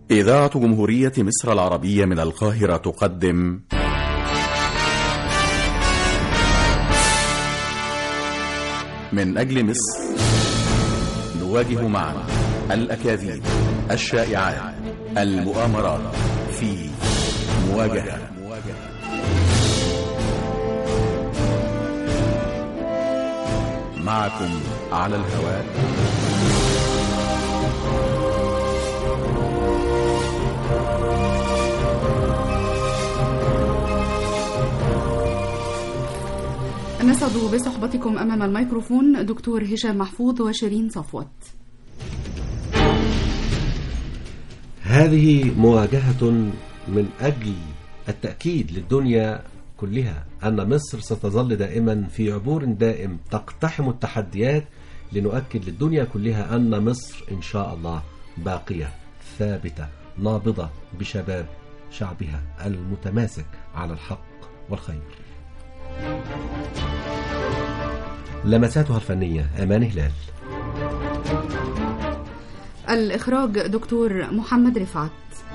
إذاعة جمهورية مصر العربية من القاهرة تقدم من أجل مصر، نواجه معا الأكاذيب، الشائعات، المؤامرات في مواجهة. معكم على الهواء نسعد بصحبتكم أمام الميكروفون دكتور هشام محفوظ وشيرين صفوت. هذه مواجهة من أجل التأكيد للدنيا كلها أن مصر ستظل دائما في عبور دائم تقتحم التحديات، لنؤكد للدنيا كلها أن مصر إن شاء الله باقية ثابتة نابضة بشباب شعبها المتماسك على الحق والخير. لمساتها الفنية أمان هلال، الإخراج دكتور محمد رفعت.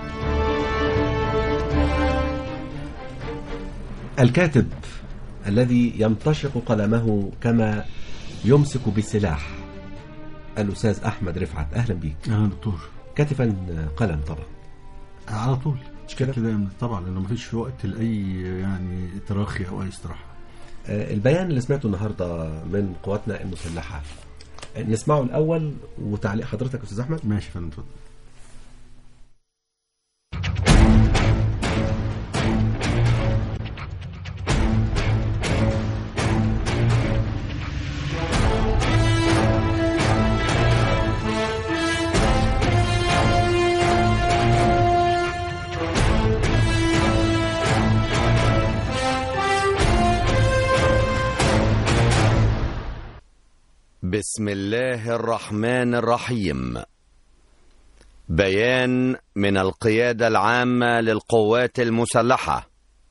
الكاتب الذي يمتشق قلمه كما يمسك بسلاح الأستاذ أحمد رفعت، أهلا بيك. أهلا دكتور. كاتبا قلم طبعا على طول مش كده طبعا، لأنه مفيش وقت لأي يعني تراخي أو أي استراحة. البيان اللي سمعته النهاردة من قواتنا المسلحة نسمعه الأول وتعليق حضرتك أستاذ أحمد. ماشي فندم، اتفضل. بسم الله الرحمن الرحيم. بيان من القيادة العامة للقوات المسلحة.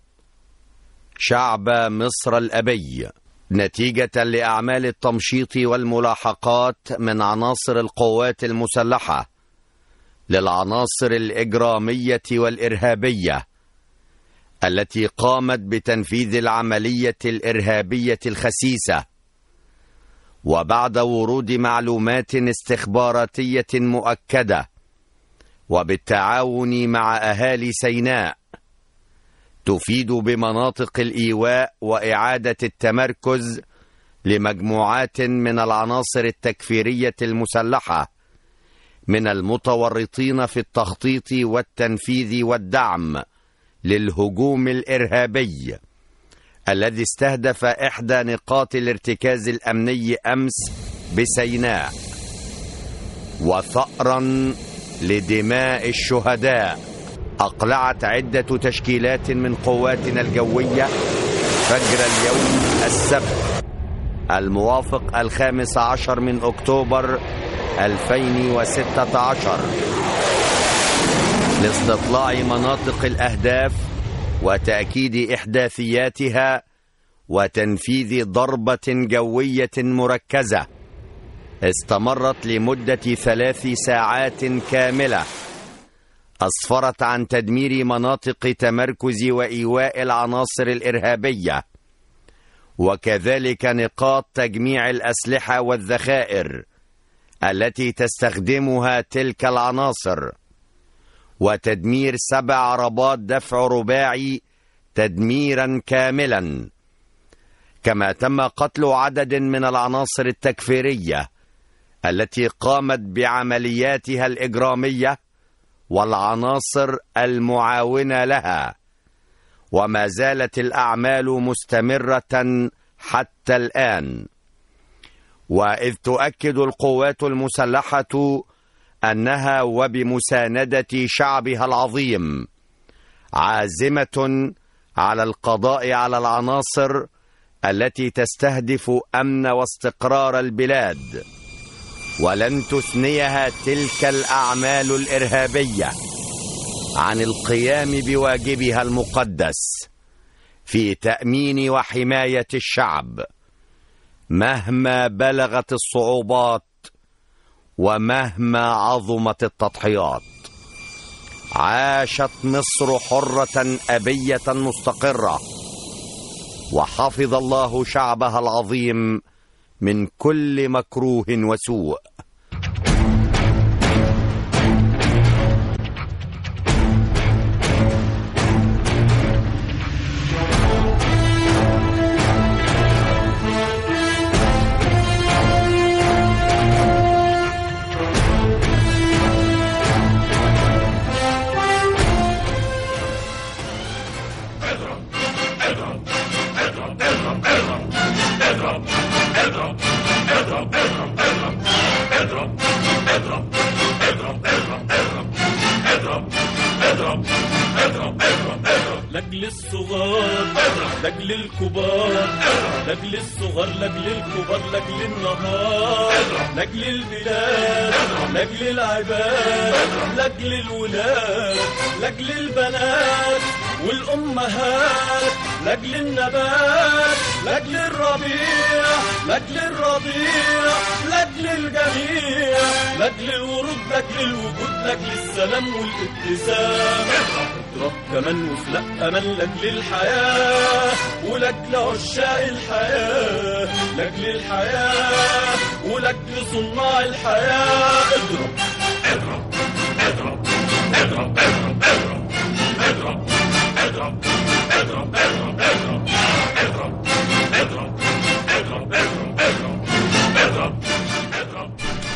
شعب مصر الأبي، نتيجة لأعمال التمشيط والملاحقات من عناصر القوات المسلحة للعناصر الإجرامية والإرهابية التي قامت بتنفيذ العملية الإرهابية الخسيسة، وبعد ورود معلومات استخباراتية مؤكدة وبالتعاون مع أهالي سيناء تفيد بمناطق الإيواء وإعادة التمركز لمجموعات من العناصر التكفيرية المسلحة من المتورطين في التخطيط والتنفيذ والدعم للهجوم الإرهابي الذي استهدف إحدى نقاط الارتكاز الأمني أمس بسيناء. وثأرا لدماء الشهداء، أقلعت عدة تشكيلات من قواتنا الجوية فجر اليوم السبت الموافق 15 من أكتوبر 2016 لاستطلاع مناطق الأهداف وتأكيد إحداثياتها وتنفيذ ضربة جوية مركزة استمرت لمدة 3 ساعات كاملة، أسفرت عن تدمير مناطق تمركز وإيواء العناصر الإرهابية، وكذلك نقاط تجميع الأسلحة والذخائر التي تستخدمها تلك العناصر، وتدمير 7 عربات دفع رباعي تدميرا كاملا. كما تم قتل عدد من العناصر التكفيرية التي قامت بعملياتها الإجرامية والعناصر المعاونة لها، وما زالت الأعمال مستمرة حتى الآن. وإذ تؤكد القوات المسلحة أنها وبمساندة شعبها العظيم عازمة على القضاء على العناصر التي تستهدف أمن واستقرار البلاد، ولن تثنيها تلك الأعمال الإرهابية عن القيام بواجبها المقدس في تأمين وحماية الشعب مهما بلغت الصعوبات ومهما عظمت التضحيات. عاشت مصر حرة أبية مستقرة، وحفظ الله شعبها العظيم من كل مكروه وسوء. لاجل الصغار لاجل الكبار، لاجل الصغار لاجل الكبار، لاجل النهار، لاجل البلاد، لاجل العباد، لاجل الولاد، لاجل البنات والأمهات، لاجل النبات، لاجل الربيع، لاجل الرضيع، لاجل الجميع، لاجل الورود، لاجل الوجود، لاجل السلام والابتسام. اضرب كمان وفلق أمان لاجل الحياة ولاجل عشاق الحياة، لاجل الحياة ولاجل صناع الحياة. اضرب اضرب اضرب اضرب اضرب اضرب اضرب اضرب اضرب اضرب اضرب اضرب اضرب اضرب اضرب.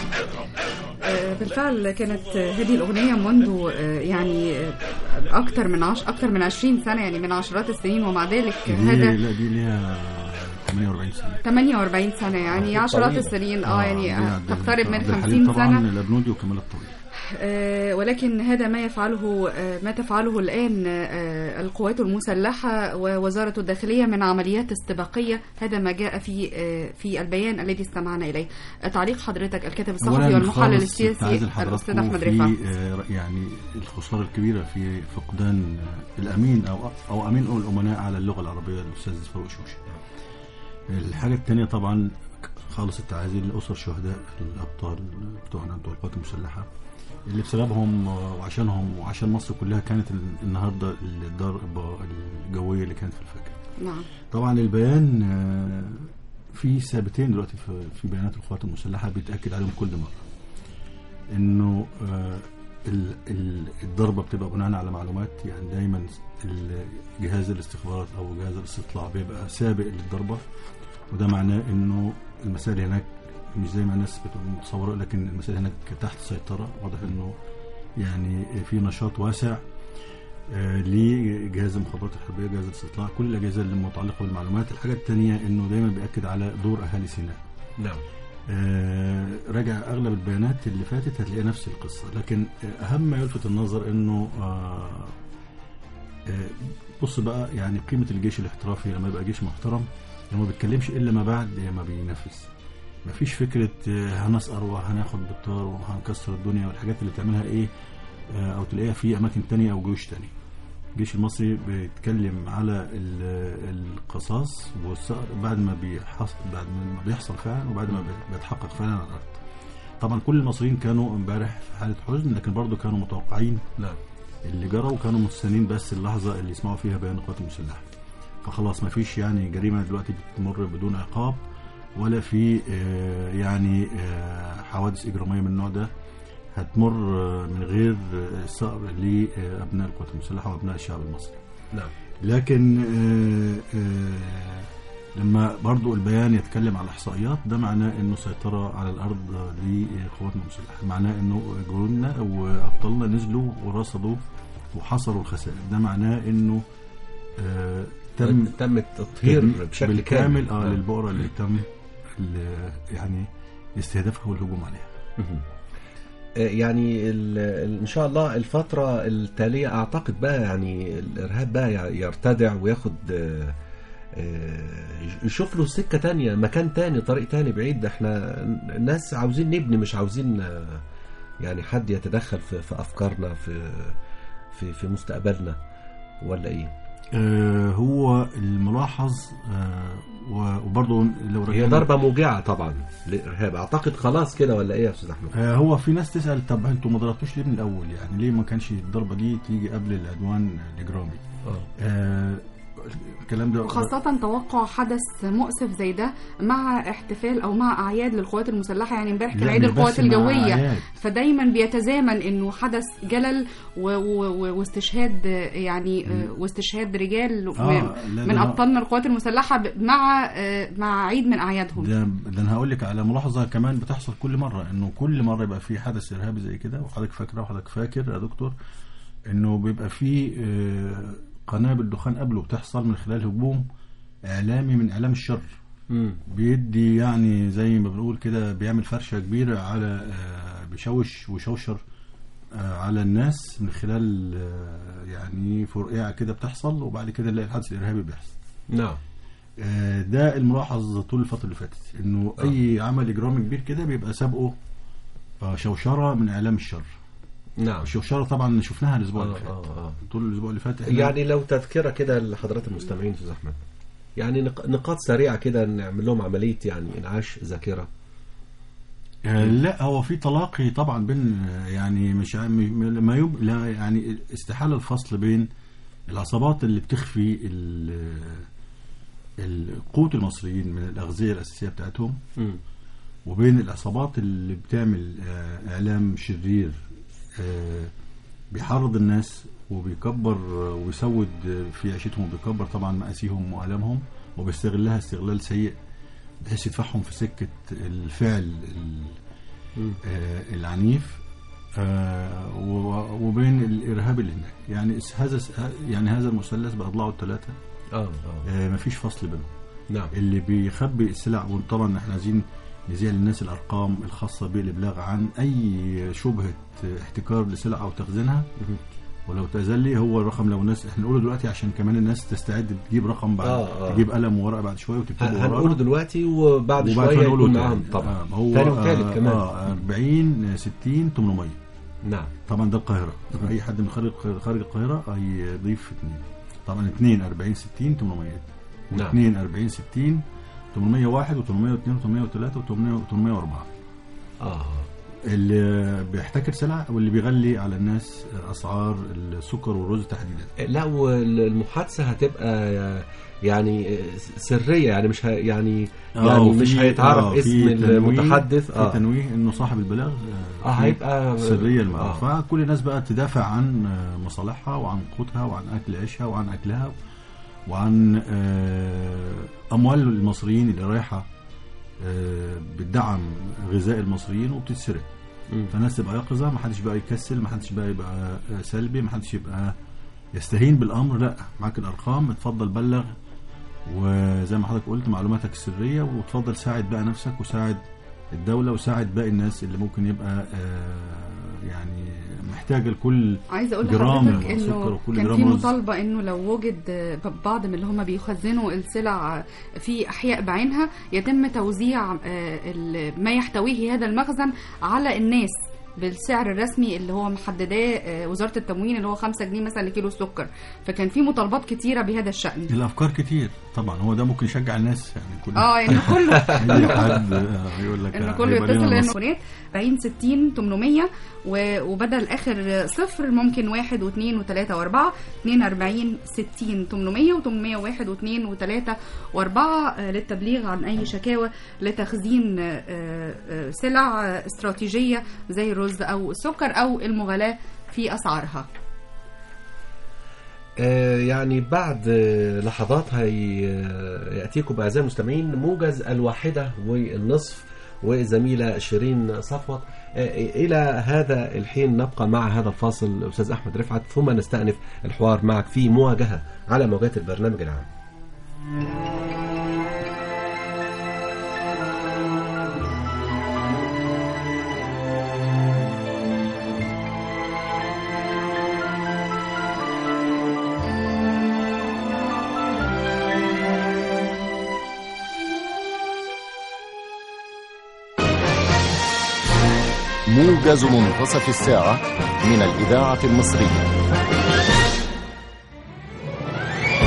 بالفعل كانت هذه الأغنية منذ يعني أكثر من 20 سنة، يعني من عشرات السنين، ومع ذلك هذا لا دي ليها 48 سنة 48 سنة يعني عشرات السنين يعني تقترب من 50 طبعا سنة. الأبنودي وكمال الطويل. ولكن هذا ما تفعله الآن القوات المسلحة ووزارة الداخلية من عمليات استباقية، هذا ما جاء في البيان الذي استمعنا إليه. تعليق حضرتك الكاتب الصحفي والمحلل السياسي الأستاذ أحمد رفعت. يعني الخسارة الكبيرة في فقدان الأمين أو أمين الأمناء على اللغة العربية الأستاذ فاروق شوشي. الحاجة الثانية طبعا خالص التعازي لأسر شهداء الأبطال بتوعنا بتوع القوات المسلحة اللي بسببهم وعشانهم وعشان مصر كلها كانت النهارده الضربة الجوية اللي كانت في الفجر. نعم. طبعا البيان في ثابتين دلوقتي في بيانات القوات المسلحة بيتأكد عليهم كل مرة إنه الضربة بتبقى بناء على معلومات، يعني دايما جهاز الاستخبارات أو جهاز الاستطلاع بيبقى سابق للضربة، وده معناه إنه المسائل هناك مش زي ما الناس بتتصور، لكن المسائل هناك تحت سيطرة. واضح إنه يعني في نشاط واسع لجهاز المخابرات الحربية، جهاز الاستطلاع، كل الأجهزة المتعلقة بالمعلومات. الحاجة الثانية إنه دايما بيأكد على دور أهالي سيناء. نعم. راجع أغلب البيانات اللي فاتت هتلاقي نفس القصة، لكن أهم ما يلفت النظر إنه بص بقى يعني قيمة الجيش الاحترافي لما يبقى جيش محترم ما بيتكلمش إلا ما بعد ما بينفذ. ما فيش فكرة هنسقر وهناخد بالطار وهنكسر الدنيا والحاجات اللي تعملها إيه أو تلاقيها في أماكن تانية أو جيوش تانية. الجيش المصري بيتكلم على القصاص والثأر بعد ما بيحصل فعلا وبعد ما بيتحقق فعلا على الأرض. طبعا كل المصريين كانوا امبارح في حالة حزن، لكن برضو كانوا متوقعين اللي جرى وكانوا مستنين بس اللحظة اللي يسمعوا فيها بيان القوات المسلحة. فخلاص ما فيش يعني جريمة دلوقتي بتمر بدون عقاب، ولا في يعني حوادث إجرامية من النوع ده هتمر من غير الثأر لأبناء القوات المسلحة وأبناء الشعب المصري. نعم. لكن لما برضو البيان يتكلم على الإحصائيات، ده معناه إنه سيطرة على الأرض لقواتنا المسلحة، معناه إنه جنودنا وأبطالنا نزلوا ورصدوا وحصروا الخسائر. ده معناه إنه تم التطهير بشكل كامل للبؤرة اللي تم يعني استهدافها والهجوم عليها. يعني إن شاء الله الفترة التالية أعتقد بقى يعني الإرهاب بقى يرتدع وياخد يشوف له سكة تانية، مكان تاني، طريق تاني بعيد. ده احنا الناس عاوزين نبني، مش عاوزين يعني حد يتدخل في أفكارنا في مستقبلنا ولا إيه؟ هو الملاحظ وبرضه لو هي ضربة موجعة طبعا للإرهاب، أعتقد خلاص كده ولا إيه يا أستاذ أحمد؟ هو في ناس تسأل طب أنتوا ما ضربتوش ليه من الأول؟ يعني ليه ما كانش الضربة دي تيجي قبل العدوان الإجرامي؟ الكلام ده خاصة توقع حدث مؤسف زي ده مع احتفال أو مع أعياد للقوات المسلحة، يعني امبارح كان عيد القوات الجوية، فدايما بيتزامن إنه حدث جلل واستشهاد يعني واستشهاد رجال من أبطالنا القوات المسلحة مع عيد من أعيادهم. ده أنا هقول لك على ملاحظة كمان بتحصل كل مرة، إنه كل مرة يبقى في حدث إرهابي زي كده، وحضرتك فاكرة وحضرتك فاكر يا دكتور إنه بيبقى في قنابل دخان قبله بتحصل من خلال هجوم إعلامي من إعلام الشر. بيدي يعني زي ما بنقول كده بيعمل فرشة كبيرة على بيشوش ويشوشر على الناس من خلال يعني فرقعة كده بتحصل، وبعد كده نلاقي الحدث الإرهابي بيحصل. نعم. ده الملاحظ طول الفترة اللي فاتت، إنه أي عمل إجرامي كبير كده بيبقى سابقه شوشرة من إعلام الشر. نعم. الشوشرة طبعا شفناها الأسبوع اللي فات. طول الأسبوع اللي فات يعني لو تذكرة كده لحضرات المستمعين أستاذ أحمد، يعني نقاط سريعة كده نعمل لهم عملية يعني إنعاش ذاكرة. لا هو في تلاقي طبعا بين يعني مش ما لا يعني استحالة الفصل بين العصابات اللي بتخفي القوت المصريين من الأغذية الأساسية بتاعتهم وبين العصابات اللي بتعمل إعلام شرير بيحرض الناس وبيكبر ويسود في عيشتهم وبيكبر طبعا مآسيهم وآلامهم وبيستغلها استغلال سيء بحيث يدفعهم في سكة الفعل العنيف، وبين الإرهاب اللي هناك. يعني هذا المثلث بأضلاعه الثلاثة مفيش فصل بينهم. نعم. اللي بيخبي السلع، وطبعا احنا عايزين نزيل للناس الأرقام الخاصة بالإبلاغ عن أي شبهة احتكار لسلع أو تخزينها، ولو تأذلي هو الرقم لو الناس احنا نقوله دلوقتي عشان كمان الناس تستعد تجيب رقم بعد تجيب قلم وورقة بعد شوية وتكتبه وراء. هنقوله دلوقتي وبعد شوية يكون معاهم طبعا. هو ثاني وثالث كمان 40 60 800. نعم. طبعا ده القاهرة. أي حد من خارج القاهرة يضيف 2. طبعا 2 40 60 800. نعم. 2 40 60 801 و802 و803 و804. اللي بيحتكر سلع واللي بيغلي على الناس أسعار السكر والرز تحديدا. لا والمحادثة هتبقى يعني سرية، يعني مش يعني مش هيتعرف اسم المتحدث. في تنويه انه صاحب البلاغ هيبقى سرية المعرفة. فكل الناس بقى تدافع عن مصالحها وعن قوتها وعن أكل عيشها وعن أكلها وعن أموال المصريين اللي رايحة بتدعم غذاء المصريين وبتتسرق. فالناس تبقى يقظة، ما حدش بقى يكسل، ما حدش بقى يبقى سلبي، ما حدش يبقى يستهين بالأمر. لا، معاك الأرقام، اتفضل بلغ، وزي ما حضرتك قلت معلوماتك السرية، وتفضل ساعد بقى نفسك وساعد الدولة وساعد باقي الناس اللي ممكن يبقى يعني محتاجة لكل عايزة أقول جرام لحضرتك إنه كان في مطالبة إنه لو وجد بعض من اللي هم بيخزنوا السلع في أحياء بعينها يتم توزيع ما يحتويه هذا المخزن على الناس بالسعر الرسمي اللي هو محدداه وزارة التموين، اللي هو 5 جنيه مثلا لكيلو السكر. فكان في مطالبات كتيرة بهذا الشأن. الأفكار كتير طبعا، هو ده ممكن يشجع الناس يعني كله يعني كله حد يقول لك إنه كله يتصل إنه 40 60 800 وبدل آخر صفر ممكن 1 و2 و3 و4 42 60 800 و801 و2 و3 و4 للتبليغ عن أي شكاوى لتخزين سلع استراتيجية زي الرز أو السكر أو المغالاة في أسعارها. يعني بعد لحظات يأتيكم بأعزائي المستمعين موجز 1:30 وزميلة شيرين صفوت. إلى هذا الحين نبقى مع هذا الفاصل أستاذ أحمد رفعت، ثم نستأنف الحوار معك في مواجهة على موجات البرنامج العام. موجز منتصف الساعة من الإذاعة المصرية.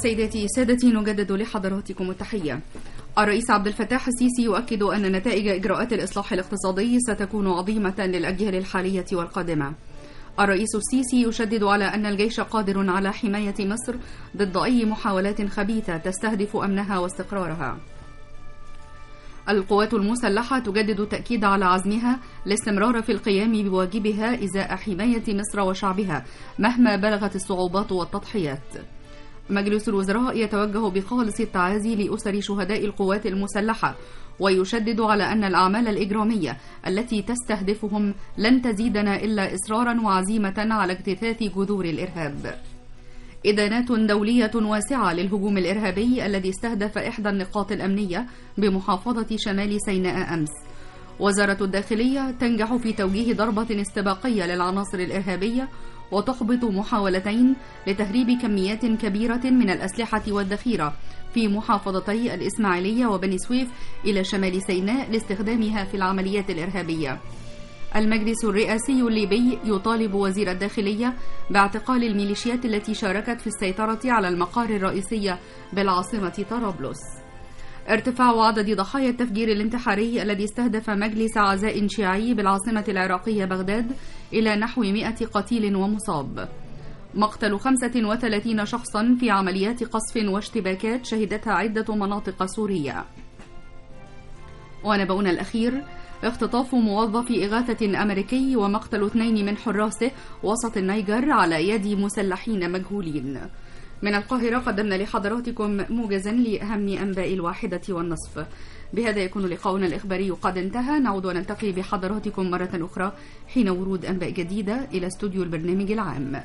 سيداتي سادتي، نجدد لحضراتكم التحية. الرئيس عبد الفتاح السيسي يؤكد أن نتائج إجراءات الإصلاح الاقتصادي ستكون عظيمة للأجيال الحالية والقادمة. الرئيس السيسي يشدد على أن الجيش قادر على حماية مصر ضد أي محاولات خبيثة تستهدف أمنها واستقرارها. القوات المسلحة تجدد التأكيد على عزمها الاستمرار في القيام بواجبها إزاء حماية مصر وشعبها مهما بلغت الصعوبات والتضحيات. مجلس الوزراء يتوجه بخالص التعازي لأسر شهداء القوات المسلحة، ويشدد على أن الأعمال الإجرامية التي تستهدفهم لن تزيدنا إلا إصرارا وعزيمة على اجتثاث جذور الإرهاب. إدانات دولية واسعة للهجوم الإرهابي الذي استهدف إحدى النقاط الأمنية بمحافظة شمال سيناء أمس. وزارة الداخلية تنجح في توجيه ضربة استباقية للعناصر الإرهابية وتحبط محاولتين لتهريب كميات كبيرة من الأسلحة والذخيرة في محافظتي الإسماعيلية وبني سويف إلى شمال سيناء لاستخدامها في العمليات الإرهابية. المجلس الرئاسي الليبي يطالب وزير الداخلية باعتقال الميليشيات التي شاركت في السيطرة على المقار الرئيسية بالعاصمة طرابلس. ارتفاع عدد ضحايا التفجير الانتحاري الذي استهدف مجلس عزاء شيعي بالعاصمة العراقية بغداد إلى نحو 100 قتيل ومصاب. مقتل 35 شخصا في عمليات قصف واشتباكات شهدتها عدة مناطق سورية. ونبأنا الأخير: اختطاف موظف إغاثة أمريكي ومقتل 2 من حراسه وسط النيجر على يد مسلحين مجهولين. من القاهرة قدمنا لحضراتكم موجزا لأهم أنباء 1:30. بهذا يكون لقاؤنا الإخباري قد انتهى. نعود ونلتقي بحضراتكم مرة أخرى حين ورود أنباء جديدة إلى استوديو البرنامج العام.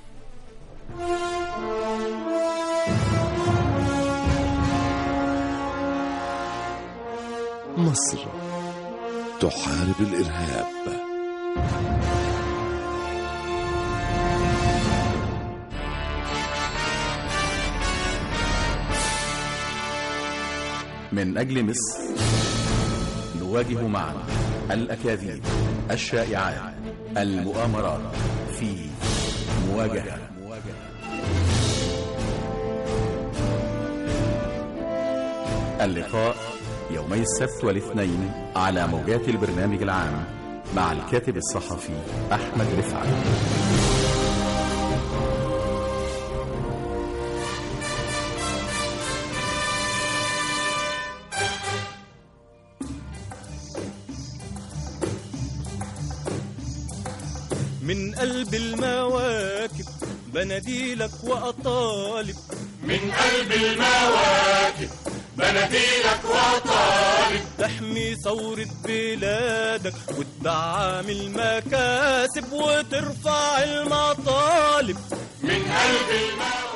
مصر تحارب الإرهاب. من أجل مصر نواجه معا الأكاذيب، الشائعات، المؤامرات في مواجهة. اللقاء يومي السبت والاثنين على موجات البرنامج العام مع الكاتب الصحفي أحمد رفعت. من قلب المواكب بناديلك وأطالب، من قلب المواكب بناديلك وأطالب، تحمي ثورة بلادك وتدعم المكاسب وترفع المطالب. من قلب المواكب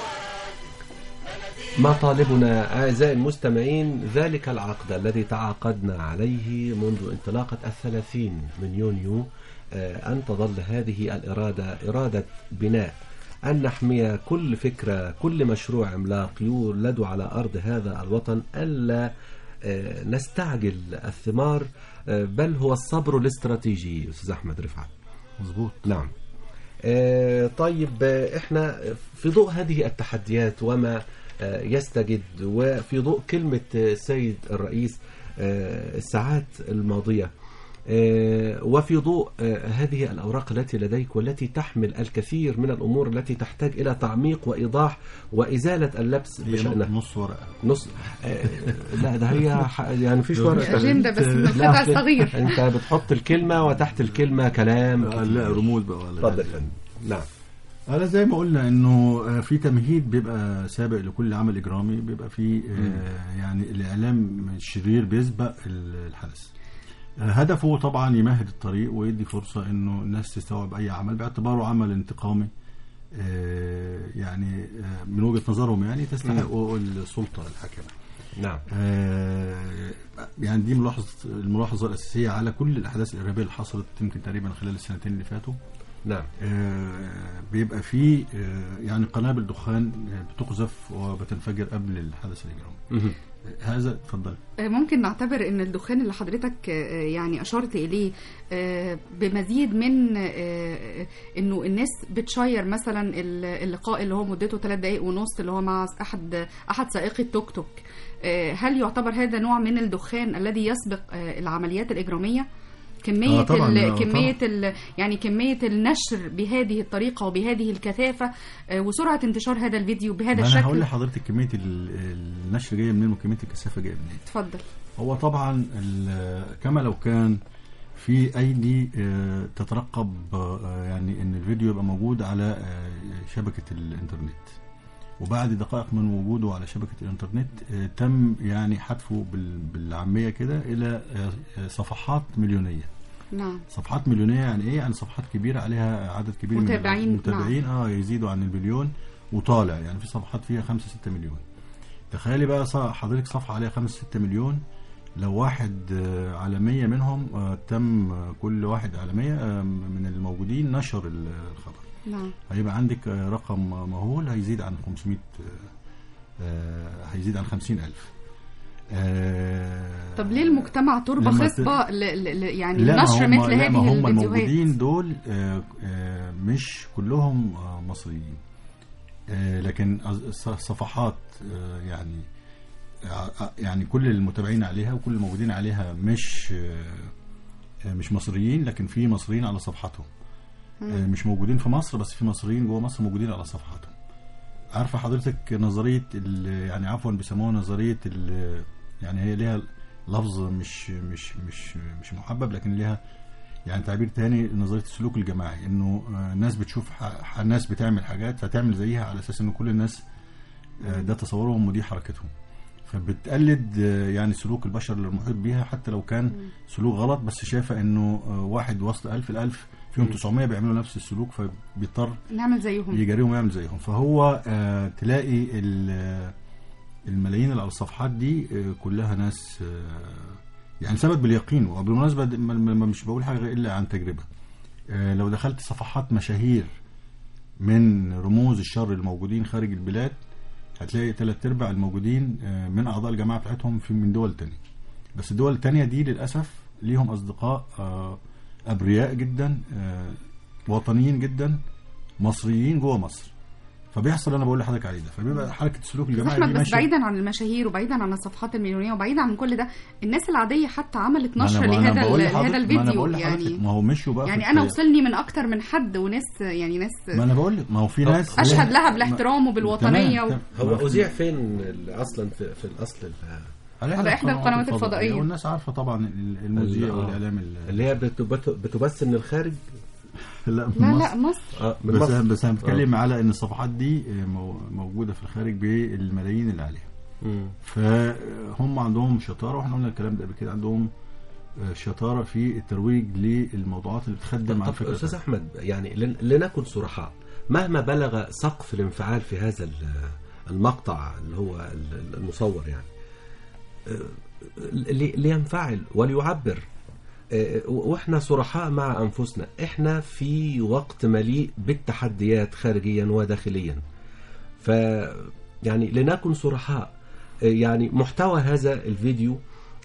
مطالبنا أعزائي المستمعين ذلك العقد الذي تعاقدنا عليه منذ انطلاقة 30 من يونيو، أن تظل هذه الإرادة إرادة بناء، أن نحمي كل فكرة، كل مشروع عملاق يولد على أرض هذا الوطن، ألا نستعجل الثمار، بل هو الصبر الاستراتيجي. أستاذ أحمد رفعت. مظبوط. نعم. طيب، إحنا في ضوء هذه التحديات وما يستجد، وفي ضوء كلمة السيد الرئيس الساعات الماضية، وفي ضوء هذه الأوراق التي لديك والتي تحمل الكثير من الأمور التي تحتاج إلى تعميق وإيضاح وإزالة اللبس بشأنها. نص ورقة. نص لا، ده هي يعني فيش ورقة، أجندة بس من قطع صغير. أنت بتحط الكلمة وتحت الكلمة كلام. لا، رموز بقى. اتفضل. نعم. أنا زي ما قلنا إنه في تمهيد بيبقى سابق لكل عمل إجرامي، بيبقى في يعني الإعلام الشرير بيسبق الحدث. هدفه طبعا يمهد الطريق ويدي فرصة إنه الناس تستوعب أي عمل باعتباره عمل انتقامي، يعني من وجهة نظرهم يعني تستحق السلطة الحاكمة. نعم. يعني دي الملاحظة الأساسية على كل الأحداث الإرهابية اللي حصلت يمكن تقريبا خلال السنتين اللي فاتوا. نعم. بيبقى فيه يعني قنابل دخان بتقذف وبتنفجر قبل الحدث الإجرامي. هذا اتفضل. ممكن نعتبر ان الدخان اللي حضرتك يعني اشرت اليه بمزيد من انه الناس بتشير مثلا اللقاء اللي هو مدته 3 دقائق ونص اللي هو مع احد سائقي التوك توك، هل يعتبر هذا نوع من الدخان الذي يسبق العمليات الإجرامية؟ كمية يعني كمية النشر بهذه الطريقة وبهذه الكثافة وسرعة انتشار هذا الفيديو بهذا الشكل. أنا هقول لحضرتك كمية النشر جاية منين وكمية الكثافة جاية منين. اتفضل. هو طبعا كما لو كان في أيدي تترقب يعني إن الفيديو يبقى موجود على شبكة الإنترنت، وبعد دقائق من وجوده على شبكة الإنترنت تم يعني حذفه بالعامية كده إلى صفحات مليونية. نعم. صفحات مليونية يعني إيه؟ يعني صفحات كبيرة عليها عدد كبير من المتابعين. نعم. يزيدوا عن المليون وطالع، يعني في صفحات فيها 5-6 مليون. تخيلي بقى حضرتك صفحة عليها 5-6 مليون، لو واحد على 100 منهم تم كل واحد على 100 من الموجودين نشر الخبر. نعم. هيبقى عندك رقم مهول هيزيد عن 500 هيزيد عن 50,000. طب ليه المجتمع تربة خصبة يعني نشر مثل هذه الفيديوهات؟ هم الموجودين دول مش كلهم مصريين، لكن صفحات يعني كل المتابعين عليها وكل الموجودين عليها مش مصريين، لكن في مصريين على صفحاتهم. مش موجودين في مصر، بس في مصريين جوه مصر موجودين على صفحاتهم. عارفه حضرتك نظريه يعني عفوا بيسموها نظريه يعني هي ليها لفظ مش محبب، لكن ليها يعني تعبير تاني، نظريه السلوك الجماعي، انه الناس بتشوف الناس بتعمل حاجات فتعمل زيها على اساس ان كل الناس ده تصورهم ودي حركتهم، فبتقلد يعني سلوك البشر اللي المحيط بيها حتى لو كان سلوك غلط، بس شايفه انه واحد وسط 1000 فيهم 900 بيعملوا نفس السلوك، فبيضطر نعمل زيهم، يجاريهم ويعمل زيهم. فهو تلاقي الملايين اللي على الصفحات دي كلها ناس يعني ثبت باليقين. وبالمناسبة مش بقول حاجة إلا عن تجربة. لو دخلت صفحات مشاهير من رموز الشر الموجودين خارج البلاد هتلاقي 3/4 الموجودين من أعضاء الجماعة بتاعتهم من دول تانية، بس الدول التانية دي للأسف ليهم أصدقاء أبرياء جدا، وطنيين جدا، مصريين جوه مصر. فبيحصل انا بقول لحضرتك عليه ده، فبيبقى حركه السلوك الجماعي دي بس بعيدا عن المشاهير وبعيدا عن الصفحات المليونيه وبعيدا عن كل ده، الناس العاديه حتى عملت نشر لهذا الفيديو. يعني ما هو مشوا بقى يعني انا وصلني من اكتر من حد وناس يعني ناس، ما انا بقول لك ما هو في ناس اشهد لها بالاحترام وبالوطنيه هو اذيع فين اصلا في الاصل على احدى القنوات الفضائيه، والناس عارفه طبعا المذيع والاعلام اللي هي بتبث من الخارج. لا مصر. بس انا بتكلم على ان الصفحات دي موجوده في الخارج بالملايين اللي عليها. فهم عندهم شطاره، واحنا قلنا الكلام ده قبل كده، عندهم شطاره في الترويج للموضوعات اللي بتخدم على الفكره. استاذ احمد، يعني لنكن صرحاء، مهما بلغ سقف الانفعال في هذا المقطع اللي هو المصور، يعني لينفعل وليعبر، واحنا صرحاء مع انفسنا. احنا في وقت مليء بالتحديات خارجيا وداخليا، يعني لنكن صرحاء. يعني محتوى هذا الفيديو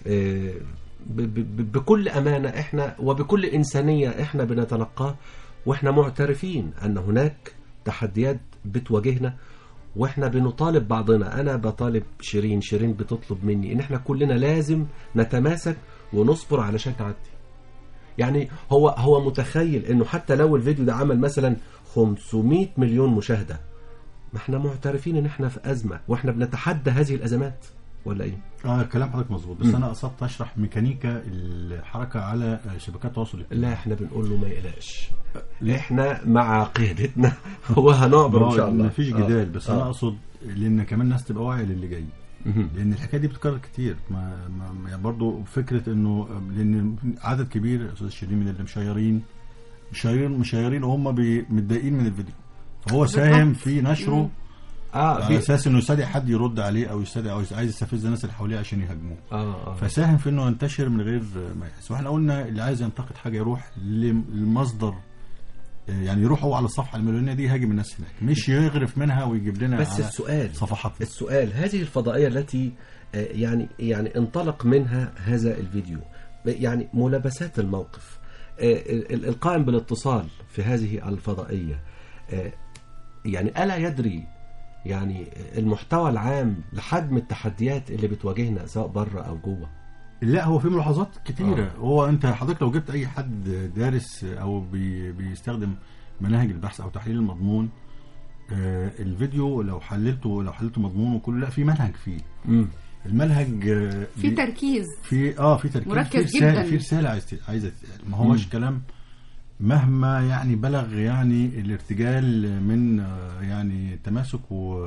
بكل امانه احنا وبكل انسانيه احنا بنتلقاه، واحنا معترفين ان هناك تحديات بتواجهنا، واحنا بنطالب بعضنا. انا بطالب شيرين بتطلب مني ان احنا كلنا لازم نتماسك ونصبر علشان تعدي. يعني هو متخيل انه حتى لو الفيديو ده عمل مثلا 500 مليون مشاهدة، ما احنا معترفين ان احنا في ازمة واحنا بنتحدى هذه الازمات، ولا ايه؟ كلام حضرتك مظبوط، بس انا قصدت اشرح ميكانيكا الحركة على شبكات التواصل الاجتماعي. لا، احنا بنقول له ما يقلقش، احنا مع قيادتنا وهنعبر ان شاء الله. مفيش جدال، بس انا اقصد لان كمان الناس تبقى واعية للي جاي، لان الحكايه دي بتتكرر كتير. يعني برضو فكره انه لان عدد كبير يا استاذ شيرين من اللي مشيرين وهم متضايقين من الفيديو، فهو ساهم في نشره على اساس انه يستدعي حد يرد عليه او عايز يستفز الناس اللي حواليه عشان يهاجموه. فساهم في انه ينتشر من غير ما يحس. واحنا قلنا اللي عايز ينتقد حاجه يروح للمصدر، يعني يروح هو على الصفحه المليونيه دي يهاجم الناس هناك، مش يغرف منها ويجيب لنا. بس السؤال هذه الفضائيه التي يعني انطلق منها هذا الفيديو، يعني ملابسات الموقف، القائم بالاتصال في هذه الفضائية، يعني ألا يدري يعني المحتوى العام لحجم التحديات اللي بتواجهنا سواء بره أو جوه؟ لا، هو في ملاحظات كتيرة. هو انت حضرتك لو جبت اي حد دارس او بيستخدم مناهج البحث او تحليل المضمون، الفيديو لو حللته مضمون وكله، لا في منهج فيه. المنهج في تركيز، في تركيز مركز جدا، في رسالة عايزة ما هوش كلام مهما يعني بلغ يعني الارتجال من يعني تماسك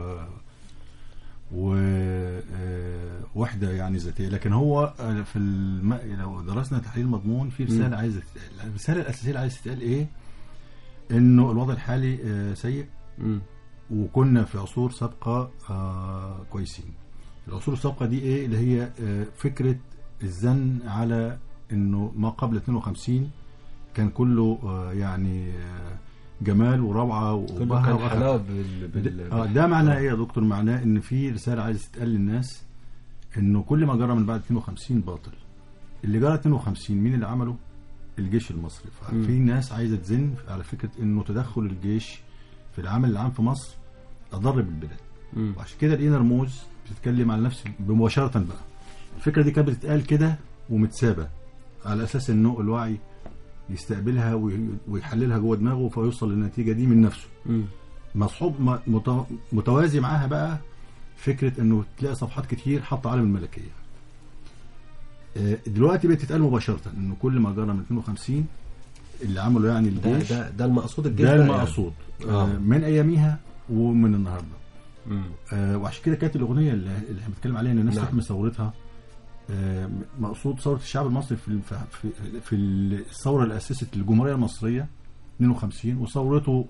ووحدة يعني ذاتية، لكن هو في لو درسنا تحليل مضمون في رسالة عايزة تتقال. الرسالة الأساسية اللي عايزة تتقال إيه؟ إنه الوضع الحالي سيء، وكنا في عصور سابقة كويسين. العصور السابقة دي إيه؟ اللي هي فكرة الزن على إنه ما قبل 52 كان كله يعني جمال وروعة وبهجة وحلاوة. ده معناه ايه يا دكتور؟ معناه ان في رسالة عايز تتقال للناس انه كل ما جرى من بعد 52 باطل. اللي جرى 52 مين اللي عمله؟ الجيش المصري. ففي ناس عايزة تزن على فكرة انه تدخل الجيش في العمل العام في مصر اضر بالبلاد، وعشان كده لقينا رموز بتتكلم على نفس مباشرة بقى. الفكرة دي كانت بتتقال كده ومتسابة على اساس انه الوعي يستقبلها ويحللها جوه دماغه فيوصل للنتيجة دي من نفسه. مصحوب متوازي معاها بقى فكرة انه تلاقي صفحات كتير حط عالم الملكية. دلوقتي بتتقال مباشرة انه كل ما جرى من 52 اللي عمله يعني الجيش ده المقصود، الجيش ده المقصود يعني. من اياميها ومن النهاردة. وعشان كده كانت الأغنية اللي احنا بنتكلم عليها ان الناس تحمي ثورتها، مقصود ثورة الشعب المصري في الثورة اللي أسست الجمهورية المصرية 52، وثورته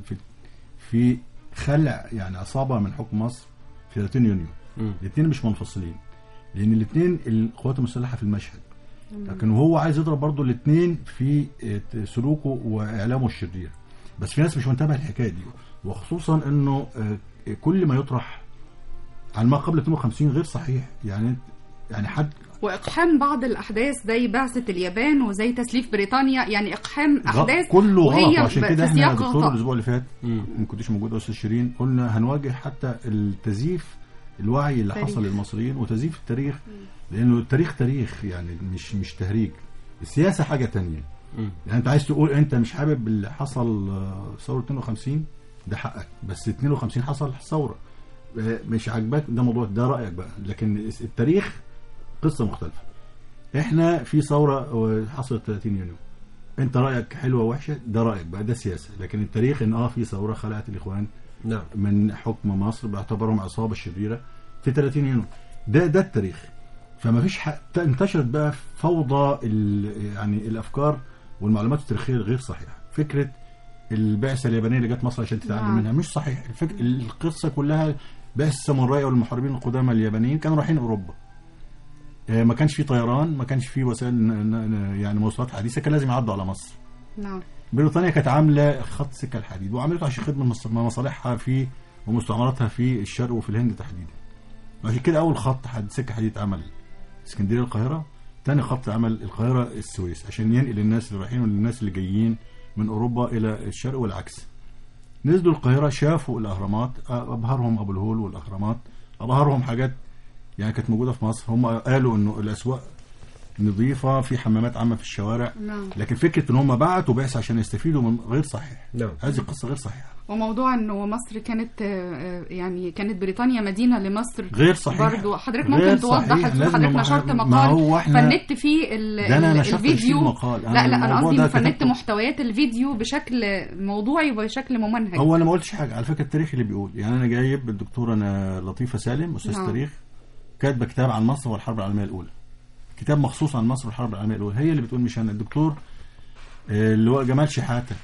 في خلع يعني عصابة من حكم مصر في 30 يونيو. الاثنين مش منفصلين، لأن الاثنين القوات المسلحة في المشهد، لكن هو عايز يضرب برضو الاثنين في سلوكه وإعلامه الشرير. بس في ناس مش منتبه الحكاية دي، وخصوصا أنه كل ما يطرح عن ما قبل 52 غير صحيح. يعني حد واقحام بعض الاحداث زي بعثه اليابان وزي تسليف بريطانيا، يعني اقحام احداث كله غلط. وعشان كده احنا يا دكتور الاسبوع اللي فات ما كنتش موجود استاذ شيرين، قلنا هنواجه حتى التزييف الوعي اللي حصل للمصريين وتزييف التاريخ، لانه التاريخ تاريخ يعني مش تهريج. السياسه حاجه تانية. يعني انت عايز تقول انت مش حابب اللي حصل ثوره 52، ده حقك، بس 52 حصل ثوره مش عاجبك، ده موضوع، ده رايك بقى. لكن التاريخ قصة مختلفة. احنا في ثورة حصلت 30 يونيو، انت رأيك حلوة وحشة، ده رأيك بقى، ده سياسة. لكن التاريخ ان في ثورة خلعت الاخوان من حكم مصر باعتبارهم عصابة شريرة في 30 يونيو، ده التاريخ. فما فيش انتشرت بقى فوضى يعني الافكار والمعلومات التاريخية الغير صحيحة. فكرة البعثة اليابانية اللي جت مصر عشان تتعلم منها مش صحيح. القصة كلها بعثة الساموراي والمحاربين القدامى اليابانيين كانوا رايحين اوروبا، ما كانش في طيران، ما كانش في وسائل يعني مواصلات حديثة، كان لازم يعدوا على مصر. بريطانيا كانت عاملة خط سكة الحديد وعملته عشان خدمة مصالحها في ومستعمراتها في الشرق وفي الهند تحديدا. عشان كده أول خط سكة حديد عمل اسكندرية القاهرة، تاني خط عمل القاهرة السويس عشان ينقل الناس اللي رايحين والناس اللي جايين من أوروبا إلى الشرق والعكس. نزلوا القاهرة شافوا الأهرامات، أبهرهم أبو الهول والأهرامات، أبهرهم حاجات يعني كانت موجودة في مصر. هم قالوا انه الاسواق نظيفة، في حمامات عامة في الشوارع، لكن فكرة ان هم بعتوا بعث عشان يستفيدوا من غير صحيح. هذه القصة غير صحيحة. وموضوع انه مصر كانت يعني كانت بريطانيا مدينة لمصر غير صحيح. برضو حضرتك ممكن توضح؟ حضرتك نشرت مقال فندت فيه الفيديو. لا انا قصدي فندت محتويات الفيديو بشكل موضوعي وبشكل ممنهج. هو انا ما قلتش حاجة على فكرة. التاريخ اللي بيقول يعني انا جايب الدكتورة لطيفة سالم استاذ تاريخ، كاتبه كتاب عن مصر والحرب العالميه الاولى، كتاب مخصوص عن مصر والحرب العالميه الاولى. هي اللي بتقول مش انا. الدكتور اللي هو جمال شحاته،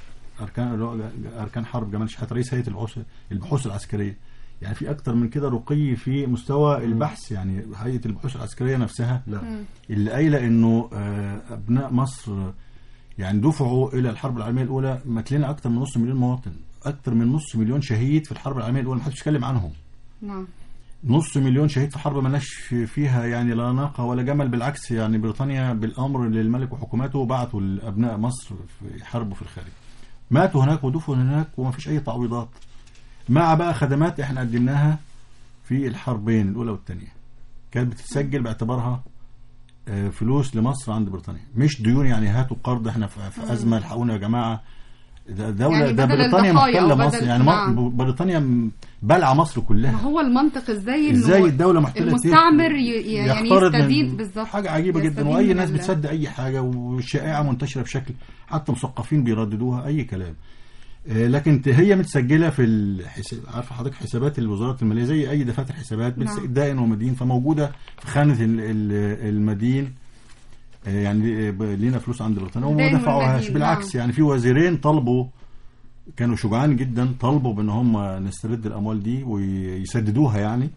اركان حرب جمال شحاته، رئيس هيئه البحوث العسكريه. يعني في اكتر من كده رقي في مستوى البحث. يعني هيئه البحوث العسكريه نفسها اللي قايله انه ابناء مصر يعني دفعوا الى الحرب العالميه الاولى، ماكلين اكتر من نص مليون مواطن، اكتر من نص مليون شهيد في الحرب العالميه الاولى، ما حدش يتكلم عنهم. 500,000 شهيد في حرب مالناش فيها يعني لا ناقة ولا جمل. بالعكس يعني بريطانيا بالأمر للملك وحكوماته بعتوا لأبناء مصر يحاربوا في الخارج، ماتوا هناك ودفنوا هناك وما فيش أي تعويضات، مع بقى خدمات احنا قدمناها في الحربين الأولى والثانية كانت بتتسجل باعتبارها فلوس لمصر عند بريطانيا، مش ديون يعني هاتوا قرض احنا في أزمة الحقونا يا جماعة. دولة يعني ده بريطانيا محتلة مصر يعني بريطانيا بلع مصر كلها. ما هو المنطق ازاي الدولة محتلة المستعمر يعني يستدين بالظبط، حاجة عجيبة جدا، واي ناس بتصدق اي حاجة والشائعة منتشرة بشكل حتى مثقفين بيرددوها اي كلام. لكن هي متسجلة في الحساب، عارفة حضرتك حسابات الوزارة المالية زي اي دفاتر حسابات دائن ومدين، فموجودة في خانة المدين يعني لينا فلوس عند بريطانيا وما دفعوهاش. بالعكس يعني في وزيرين طلبوا كانوا شجعان جدا طلبوا بان هم نسترد الاموال دي ويسددوها يعني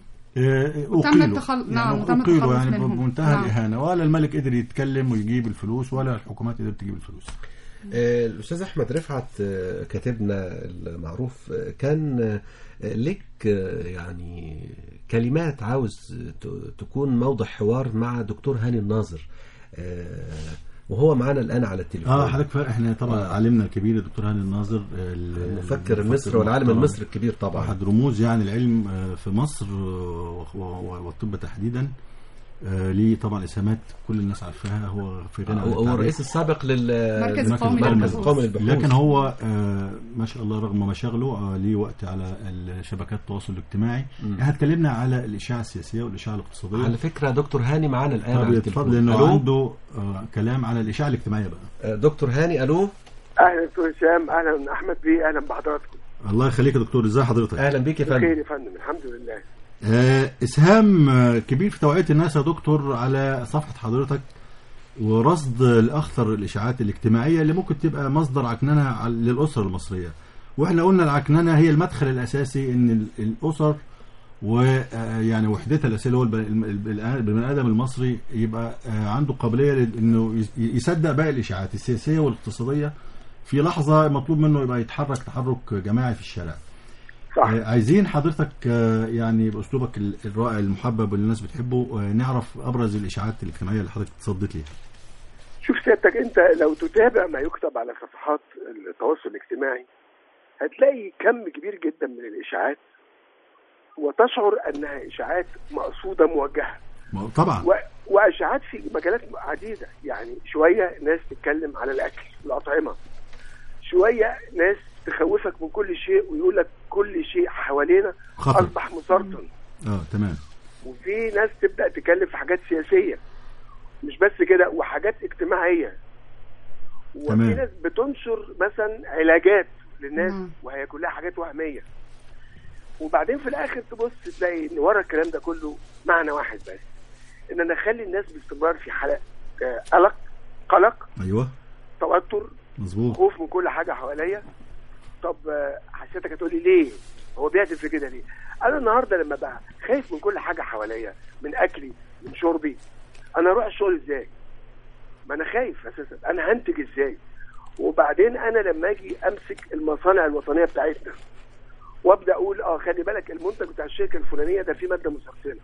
أقيلوا يعني بمنتهى الإهانة، ولا الملك قدر يتكلم ويجيب الفلوس ولا الحكومات قدرت تجيب الفلوس. الأستاذ أحمد رفعت كاتبنا المعروف كان لك يعني كلمات عاوز تكون موضع حوار مع دكتور هاني الناظر وهو معنا الآن على التليفون. حضرتك احنا طبعا عالمنا الكبير الدكتور هاني الناظر المفكر المصري والعالم المصري الكبير طبعا، أحد رموز يعني العلم في مصر والطب تحديدا، ليه طبعا اسهامات كل الناس عارفاها. هو في غنى هو الرئيس السابق للمركز القومي للبحوث، لكن هو ما شاء الله رغم مشاغله ليه وقت على شبكات التواصل الاجتماعي. هتكلمنا على الاشاعه السياسيه والاشاعه الاقتصاديه. على فكره دكتور هاني معانا الان على التليفون، لانه عنده كلام على الاشاعه الاجتماعيه بقى. دكتور هاني الو. اهلا دكتور هشام، اهلا احمد بيه، اهلا بحضراتكم. الله يخليك يا دكتور، ازي حضرتك؟ اهلا بيك يا فندم. بخير يا فندم الحمد لله. اسهام كبير في توعية الناس يا دكتور على صفحة حضرتك ورصد الأخطر الإشاعات الاجتماعية اللي ممكن تبقى مصدر عكننة للأسرة المصرية. وإحنا قلنا العكننة هي المدخل الأساسي إن الأسر ويعني وحدتها الأساسية اللي هو البني آدم المصري يبقى عنده قابلية إنه يصدق باقي الإشاعات السياسية والاقتصادية في لحظة مطلوب منه يبقى يتحرك تحرك جماعي في الشارع. صح. عايزين حضرتك يعني بأسلوبك الرائع المحبب اللي الناس بتحبه نعرف أبرز الإشاعات الاجتماعية اللي حضرتك تصدت ليها. شوف سيادتك، أنت لو تتابع ما يكتب على صفحات التواصل الاجتماعي هتلاقي كم كبير جدا من الإشاعات وتشعر أنها إشاعات مقصودة موجهة. طبعا. وإشاعات في مجالات عديدة، يعني شوية ناس تتكلم على الأكل الأطعمة، شوية ناس تخوفك من كل شيء ويقول لك كل شيء حوالينا خطر. أصبح مسرطن. تمام. وفي ناس تبدأ تتكلم في حاجات سياسية مش بس كده، وحاجات اجتماعية. وفي ناس بتنشر مثلا علاجات للناس وهي كلها حاجات وهمية. وبعدين في الآخر تبص تلاقي إن ورا الكلام ده كله معنى واحد بس، إن أنا أخلي الناس باستمرار في حالة قلق أيوة، توتر، مظبوط، خوف من كل حاجة حواليا. طب حسيتك هتقولي ليه هو بيعمل في كده ليه؟ انا النهارده لما بقى خايف من كل حاجه حواليا، من اكلي من شربي، انا اروح الشغل ازاي؟ ما انا خايف اساسا، انا هنتج ازاي؟ وبعدين انا لما اجي امسك المصانع الوطنيه بتاعتنا وابدا اقول خلي بالك المنتج بتاع الشركه الفلانيه ده فيه ماده مسرطنه،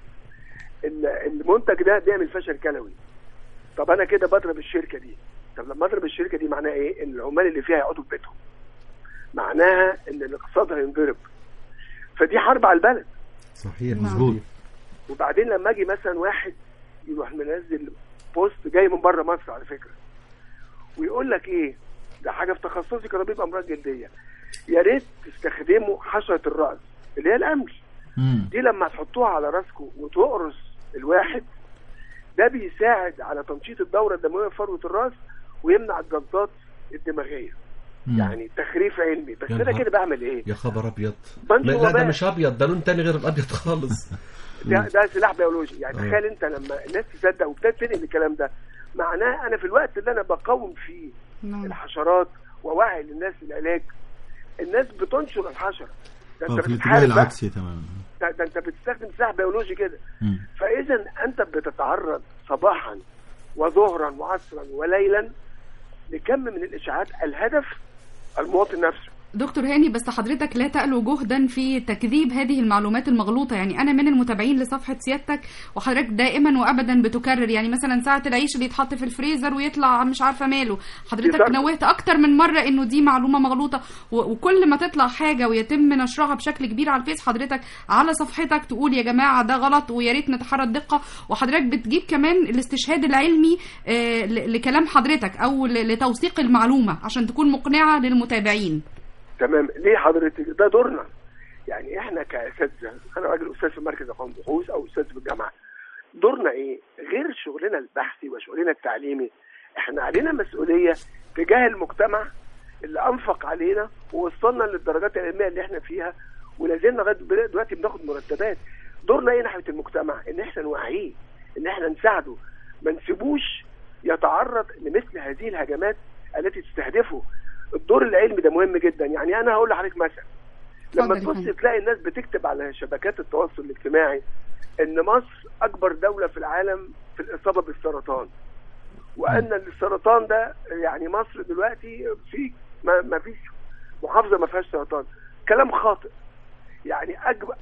المنتج ده بيعمل فشل كلوي. طب انا كده بضرب الشركه دي. طب لما اضرب الشركه دي معناها ايه؟ ان العمال اللي فيها يقعدوا في بيتهم، معناها ان الاقتصاد هينضرب. فدي حرب على البلد. صحيح، مظبوط. وبعدين لما اجي مثلا واحد يروح منزل بوست جاي من بره مصر على فكره ويقول لك ايه ده حاجه في تخصصي كطبيب امراض جلديه، يا ريت تستخدموا حشره الراس اللي هي الامل دي، لما تحطوها على راسكم وتقرص الواحد ده بيساعد على تنشيط الدوره الدمويه في فروه الراس ويمنع الجلطات الدماغيه. يعني تخريف علمي. بس انا كده بعمل ايه؟ يا خبر ابيض. لا ده مش ابيض، ده لون تاني غير الابيض خالص. ده سلاح بيولوجي. يعني تخيل انت لما الناس تصدق وابتدت تنقل الكلام ده، معناه انا في الوقت اللي انا بقاوم فيه الحشرات ووعي للناس العلاج، الناس بتنشر الحشره. ده انت بتتحارب العكسي تماما. ده انت بتستخدم سلاح بيولوجي كده. فاذا انت بتتعرض صباحا وظهرا وعصرا وليلا لكم من الاشاعات، الهدف المواطن نفسه. دكتور هاني، بس حضرتك لا تألو جهدا في تكذيب هذه المعلومات المغلوطة. يعني أنا من المتابعين لصفحة سيادتك، وحضرتك دائما وأبدا بتكرر، يعني مثلا ساعة العيش اللي يتحط في الفريزر ويطلع مش عارفة ماله، حضرتك نوهت أكتر من مرة إنه دي معلومة مغلوطة، وكل ما تطلع حاجة ويتم نشرها بشكل كبير على الفيس حضرتك على صفحتك تقول يا جماعة ده غلط ويا ريت نتحرى الدقة، وحضرتك بتجيب كمان الاستشهاد العلمي لكلام حضرتك أو لتوثيق المعلومة عشان تكون مقنعة للمتابعين. تمام. ليه حضرتك؟ ده دورنا. يعني احنا كاساتذه، انا راجل استاذ في مركز اقامه بحوث او استاذ في الجامعه، دورنا ايه غير شغلنا البحثي وشغلنا التعليمي؟ احنا علينا مسؤوليه تجاه المجتمع اللي انفق علينا ووصلنا للدرجات العلميه اللي احنا فيها، ولازلنا لغايه دلوقتي بناخد مرتبات. دورنا ايه ناحيه المجتمع؟ ان احنا نوعيه، ان احنا نساعده، ما نسيبوش يتعرض لمثل هذه الهجمات التي تستهدفه. الدور العلمي ده مهم جدا. يعني انا هقول لحضرتك مثلا، لما تبص تلاقي الناس بتكتب على شبكات التواصل الاجتماعي ان مصر اكبر دولة في العالم في الاصابة بالسرطان، وان السرطان ده يعني مصر دلوقتي في ما فيش محافظة ما فيهاش سرطان. كلام خاطئ. يعني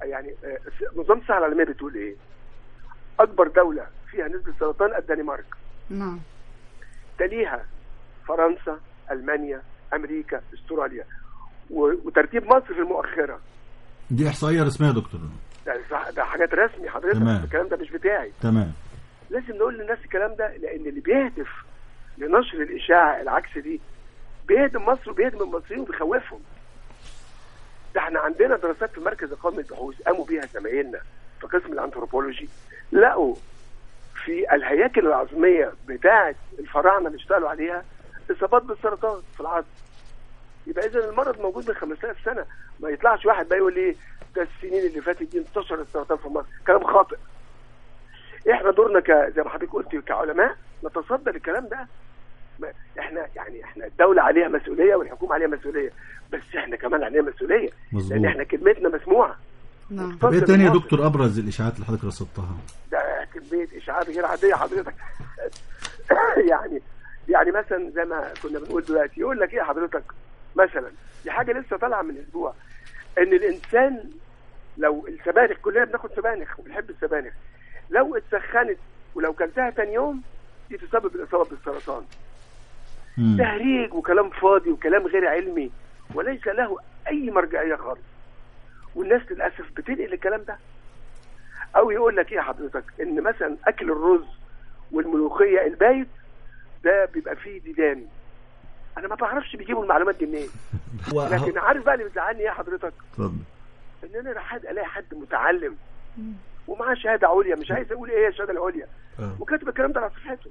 نظام الصحة العالمية بتقول ايه؟ اكبر دولة فيها نسبة سرطان الدنمارك. نعم. تليها فرنسا، المانيا، امريكا، استراليا، وترتيب مصر في المؤخره. دي احصائيه رسميه يا دكتور؟ ده حاجات رسمي حضرتك. الكلام ده مش بتاعي. تمام. لازم نقول للناس الكلام ده، لان اللي بيهدف لنشر الاشاعه العكس دي بيهدم مصر وبيهدم المصريين وبيخوفهم. ده احنا عندنا دراسات في مركز اقامه البحوث قاموا بيها زمايلنا في قسم الانثروبولوجي، لقوا في الهياكل العظميه بتاعه الفراعنه اللي اشتغلوا عليها اصابات بالسرطان في العظم. يبقى اذا المرض موجود من 5000 سنه. ما يطلعش واحد بقى يقول لي ده السنين اللي فاتت دي انتشر السرطان في مصر. كلام خاطئ. احنا دورنا زي ما حضرتك قلت كعلماء نتصدى للكلام ده. احنا الدوله عليها مسؤوليه والحكومه عليها مسؤوليه، بس احنا كمان علينا مسؤوليه. مزبوط. لان احنا كلمتنا مسموعه. نعم. طب ايه تاني يا دكتور ابرز الاشاعات اللي حضرتك رصدتها؟ ده كميه اشاعات غير عاديه حضرتك. يعني مثلا زي ما كنا بنقول دلوقتي، يقول لك ايه حضرتك مثلا، دي حاجه لسه طالعه من اسبوع، ان الانسان لو السبانخ، كلنا بناخد سبانخ وبنحب السبانخ، لو اتسخنت ولو كلتها تاني يوم دي تسبب الاصابه بالسرطان. تهريج وكلام فاضي وكلام غير علمي وليس له اي مرجعيه خالص، والناس للاسف بتنقل الكلام ده. او يقول لك ايه حضرتك، ان مثلا اكل الرز والملوخيه البايت ده بيبقى فيه ديدان. انا ما بعرفش بيجيبوا المعلومات دي منين، لكن عارف بقى اللي بيزعلني ايه حضرتك؟ اتفضل. ان انا الاقي حد متعلم ومعاه شهاده عليا، مش عايز اقول ايه هي الشهاده العليا، وكاتب الكلام ده على صفحته.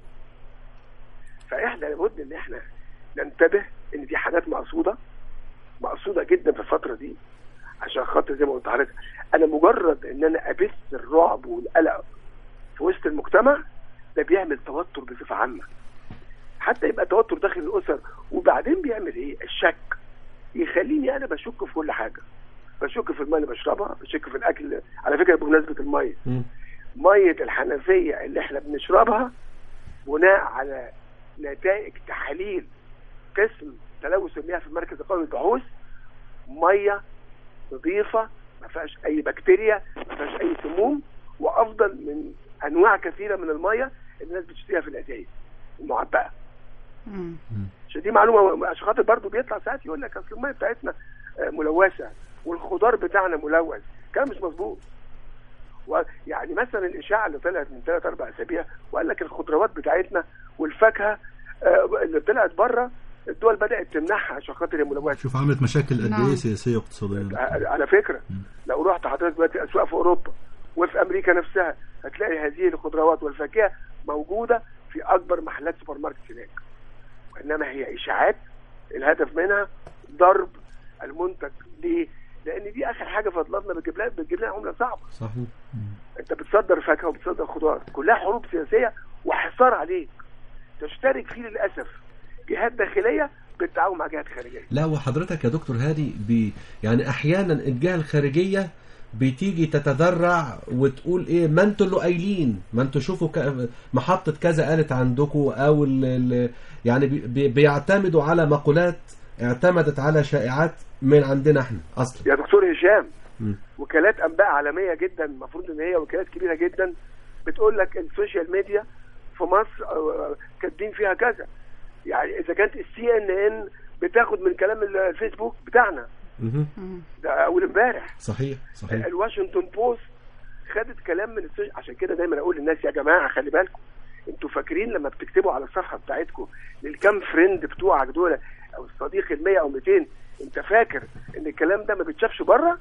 فاحنا لابد ان احنا ننتبه ان دي حاجات مقصوده جدا في الفتره دي، عشان خاطر زي ما قلت لحضرتك، انا مجرد ان انا ابث الرعب والقلق في وسط المجتمع ده بيعمل توتر بصفه عامه، حتى يبقى توتر داخل الاسر. وبعدين بيعمل ايه؟ الشك يخليني انا بشك في كل حاجه، بشك في الميه اللي بشربها، بشك في الاكل. على فكره بمناسبه الميه، ميه الحنفيه اللي احنا بنشربها بناء على نتائج تحاليل قسم تلوث المياه في مركز اقامه البحوث، ميه نظيفه ما فيهاش اي بكتيريا، ما فيهاش اي سموم، وافضل من انواع كثيره من الميه الناس بتشتريها في الازايز المعبأه. عشان دي معلومه، عشان خاطر برضه بيطلع ساعات يقول لك اصل الميه بتاعتنا ملوثه والخضار بتاعنا ملوث. كلام مش مظبوط. ويعني مثلا الاشاعه اللي طلعت من 3-4 اسابيع وقال لك الخضروات بتاعتنا والفاكهه اللي طلعت بره الدول بدات تمنعها عشان خاطر الملوثه. شوف عملت مشاكل قد ايه سياسيه واقتصاديه. على فكره لو رحت حضرتك دلوقتي اسواق في اوروبا وفي امريكا نفسها هتلاقي هذه الخضروات والفاكهه موجوده في اكبر محلات سوبر ماركت هناك. وانما هي اشاعات الهدف منها ضرب المنتج. ليه؟ لان دي اخر حاجه فضلاتنا بتجيب لنا عمله صعبه. صحيح. انت بتصدر فاكهه وبتصدر خضار، كلها حروب سياسيه وحصار عليك تشترك فيه للاسف جهات داخليه بالتعاون مع جهات خارجيه. لا وحضرتك يا دكتور هادي يعني احيانا الجهه الخارجيه بتيجي تتذرع وتقول ايه، ما انتوا اللي قايلين، ما انتوا شوفوا محطه كذا قالت عندكم، او يعني بيعتمدوا على مقولات اعتمدت على شائعات من عندنا احنا اصلا. يا دكتور هشام، وكالات انباء عالميه جدا، المفروض ان هي وكالات كبيره جدا بتقول لك السوشيال ميديا في مصر كاتبين فيها كذا. يعني اذا كانت CNN بتاخد من كلام الفيسبوك بتاعنا ده اول امبارح. صحيح. الواشنطن بوست خدت كلام من السوشيال. عشان كده دايما اقول للناس يا جماعه خلي بالكم، انتوا فاكرين لما بتكتبوا على الصفحه بتاعتكم للكام فريند بتوعك دول او الصديق ال100 او 200، انت فاكر ان الكلام ده ما بيتشافش بره؟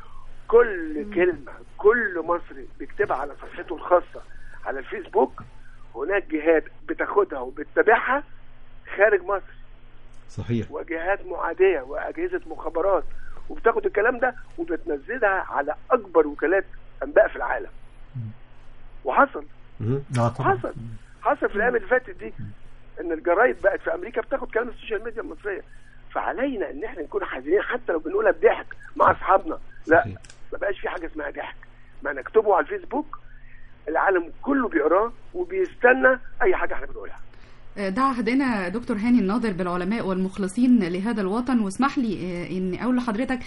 كل كلمه كل مصري بيكتبها على صفحته الخاصه على الفيسبوك هناك جهات بتاخدها وبتتابعها خارج مصر. صحيح. وجهات معاديه واجهزه مخابرات وبتاخد الكلام ده وبتنزلها على اكبر وكالات انباء في العالم. وحصل حصل في الايام اللي فاتت دي ان الجرايد بقت في امريكا بتاخد كلام السوشيال ميديا المصريه. فعلينا ان احنا نكون حذرين حتى لو بنقولها بضحك مع اصحابنا. لا، ما بقاش في حاجه اسمها ضحك، ما نكتبه على الفيسبوك العالم كله بيقراه وبيستنى اي حاجه احنا بنقولها. ده عهدنا دكتور هاني الناظر بالعلماء والمخلصين لهذا الوطن. واسمح لي ان اقول لحضرتك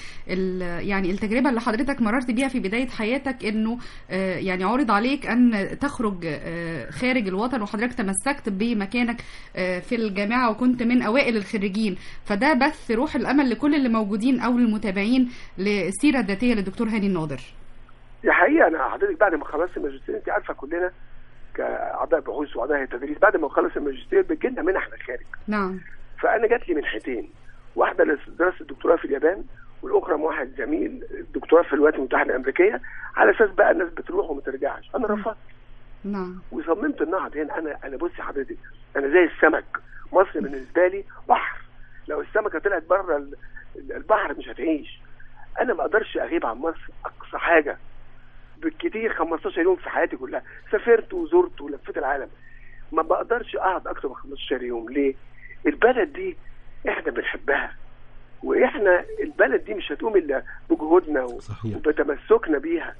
يعني التجربه اللي حضرتك مررت بيها في بدايه حياتك، انه يعني عرض عليك ان تخرج خارج الوطن وحضرتك تمسكت بمكانك في الجامعه وكنت من اوائل الخريجين، فده بث روح الامل لكل اللي موجودين او المتابعين للسيره الذاتيه للدكتور هاني الناظر. دي حقيقه. انا حضرتك بعد ما خلصت الماجستير انت عارفه كلنا كاعضاء بحوث واعضاء تدريس بعد ما نخلص الماجستير بتجيلنا منح للخارج. نعم. فانا جات لي منحتين، واحده لدراسه الدكتوراه في اليابان والاخرى مع واحد زميل الدكتوراه في الولايات المتحده الامريكيه، على اساس بقى الناس بتروح وما ترجعش. انا رفضت. نعم. وصممت ان اقعد هنا. انا بصي حضرتك، انا زي السمك. مصر بالنسبه لي بحر، لو السمكه طلعت بره البحر مش هتعيش. انا ما اقدرش اغيب عن مصر اقصى حاجه بالكتير 15 يوم في حياتي كلها. سافرت وزرت ولفيت العالم، ما بقدرش اقعد اكتر من 15 يوم. ليه؟ البلد دي احنا بنحبها، واحنا البلد دي مش هتقوم الا بجهودنا وبتمسكنا بيها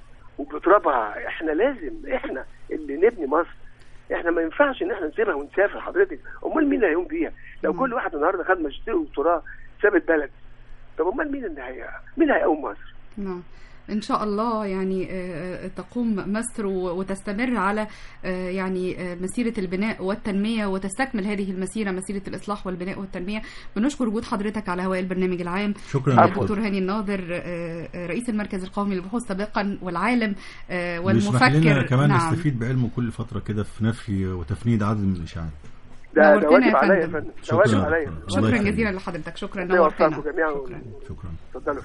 وبترابها. احنا لازم احنا اللي نبني مصر. احنا ما ينفعش ان احنا نسيبها ونسافر حضرتك. امال مين اللي هيقوم بيها؟ لو كل واحد النهارده خد ماجستير ودكتوراه ساب البلد، طب امال مين اللي هيقوم مصر؟ نعم. إن شاء الله يعني تقوم مصر وتستمر على يعني مسيرة البناء والتنمية وتستكمل هذه المسيرة، مسيرة الإصلاح والبناء والتنمية. بنشكر وجود حضرتك على هواء البرنامج العام. شكرا دكتور هاني الناظر، رئيس المركز القومي للبحوث سابقا والعالم والمفكر. كمان نستفيد بعلمه كل فترة كده في نفي وتفنيد عدد من الإشاعات. ده واجب عليا يا فندم. شكرا جزيلا لحضرتك. شكرا. نورتنا. شكرا. اتفضلوا.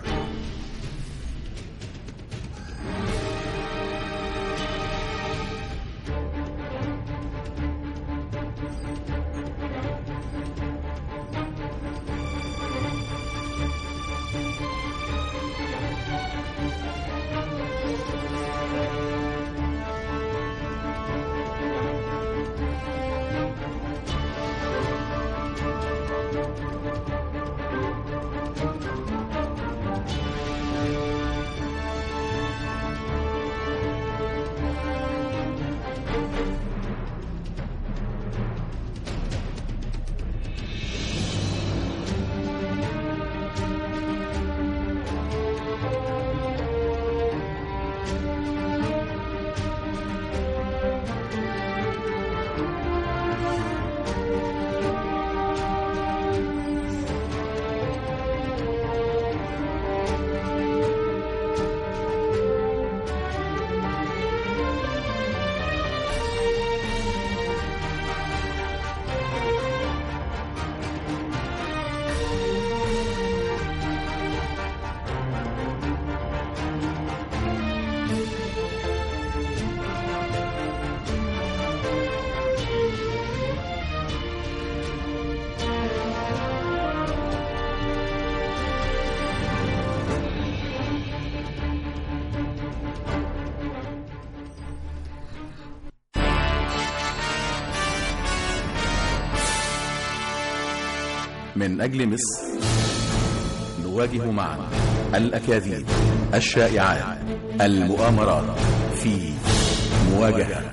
من أجل مصر نواجه معا الأكاذيب، الشائعات، المؤامرات في مواجهة.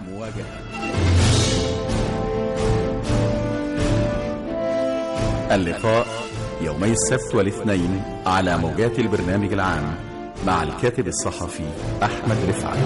اللقاء يومي السبت والاثنين على موجات البرنامج العام مع الكاتب الصحفي أحمد رفعت.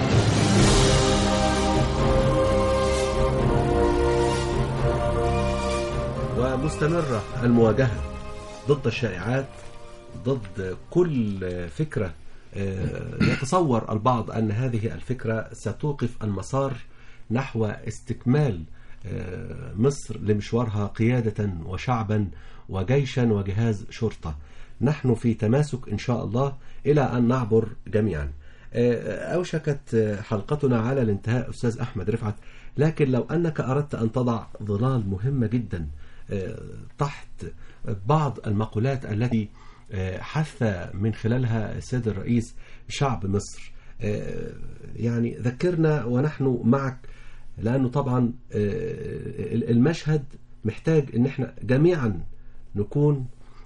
ومستمرة المواجهة ضد الشائعات، ضد كل فكرة يتصور البعض أن هذه الفكرة ستوقف المسار نحو استكمال مصر لمشوارها قيادة وشعبا وجيشا وجهاز شرطة. نحن في تماسك إن شاء الله إلى أن نعبر جميعا. أوشكت حلقتنا على الانتهاء أستاذ أحمد رفعت، لكن لو أنك أردت أن تضع ظلال مهمة جدا تحت بعض المقولات التي حث من خلالها السيد الرئيس شعب مصر، يعني ذكرنا ونحن معك، لأنه طبعا المشهد محتاج أن احنا جميعا نكون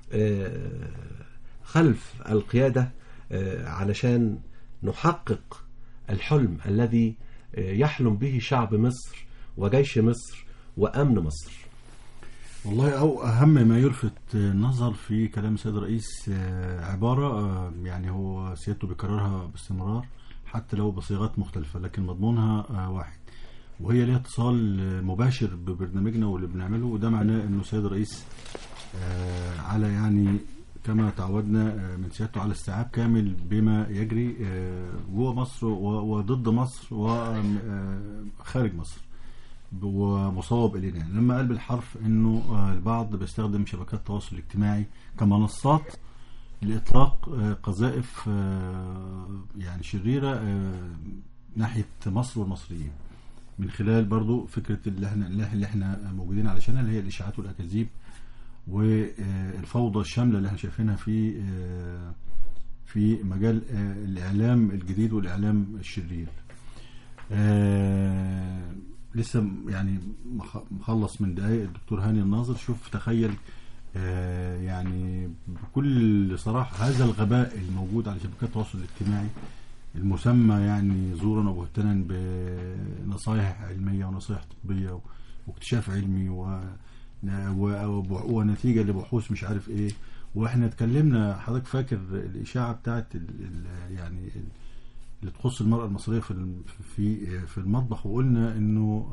خلف القيادة علشان نحقق الحلم الذي يحلم به شعب مصر وجيش مصر وأمن مصر. والله أو أهم ما يلفت النظر في كلام السيد الرئيس عبارة يعني هو سيادته بيكررها باستمرار حتى لو بصيغات مختلفة، لكن مضمونها واحد، وهي لها اتصال مباشر ببرنامجنا واللي بنعمله. وده معناه انه السيد الرئيس على يعني كما تعودنا من سيادته على استيعاب كامل بما يجري جوه مصر وضد مصر وخارج مصر ومصوب إلينا. يعني لما قال بالحرف انه البعض بيستخدم شبكات التواصل الاجتماعي كمنصات لإطلاق قذائف يعني شريرة ناحية مصر والمصريين، من خلال برضو فكرة اللي احنا موجودين علشانها، اللي هي الإشاعات والأكاذيب والفوضى الشاملة اللي احنا شايفينها في مجال الإعلام الجديد والإعلام الشرير. لسه يعني مخلص من دقايق الدكتور هاني الناظر. شوف تخيل يعني بكل صراحة هذا الغباء الموجود على شبكات التواصل الاجتماعي المسمى يعني زورا وبهتانا بنصائح علمية ونصائح طبية واكتشاف علمي ونتيجة لبحوث مش عارف ايه. واحنا اتكلمنا، حضرتك فاكر الإشاعة بتاعت يعني اللي تخص المرأة المصرية في المطبخ، وقلنا انه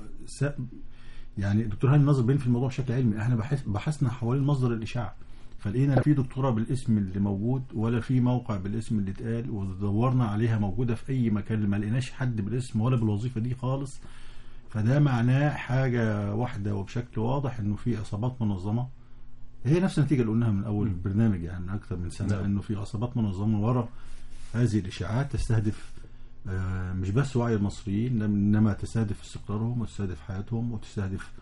يعني الدكتور هاني الناظر بين في الموضوع بشكل علمي. احنا بحثنا حوالين مصدر الإشاعة، فلقينا لا في دكتورة بالاسم اللي موجود ولا في موقع بالاسم اللي اتقال، ودورنا عليها موجودة في أي مكان ما لقيناش حد بالاسم ولا بالوظيفة دي خالص. فده معناه حاجة واحدة وبشكل واضح انه في عصابات منظمة. هي نفس النتيجة اللي قلناها من أول البرنامج يعني من أكثر من سنة، انه في عصابات منظمة وراء هذه الإشاعات تستهدف مش بس وعي المصريين، إنما تستهدف استقرارهم وتستهدف حياتهم وتستهدف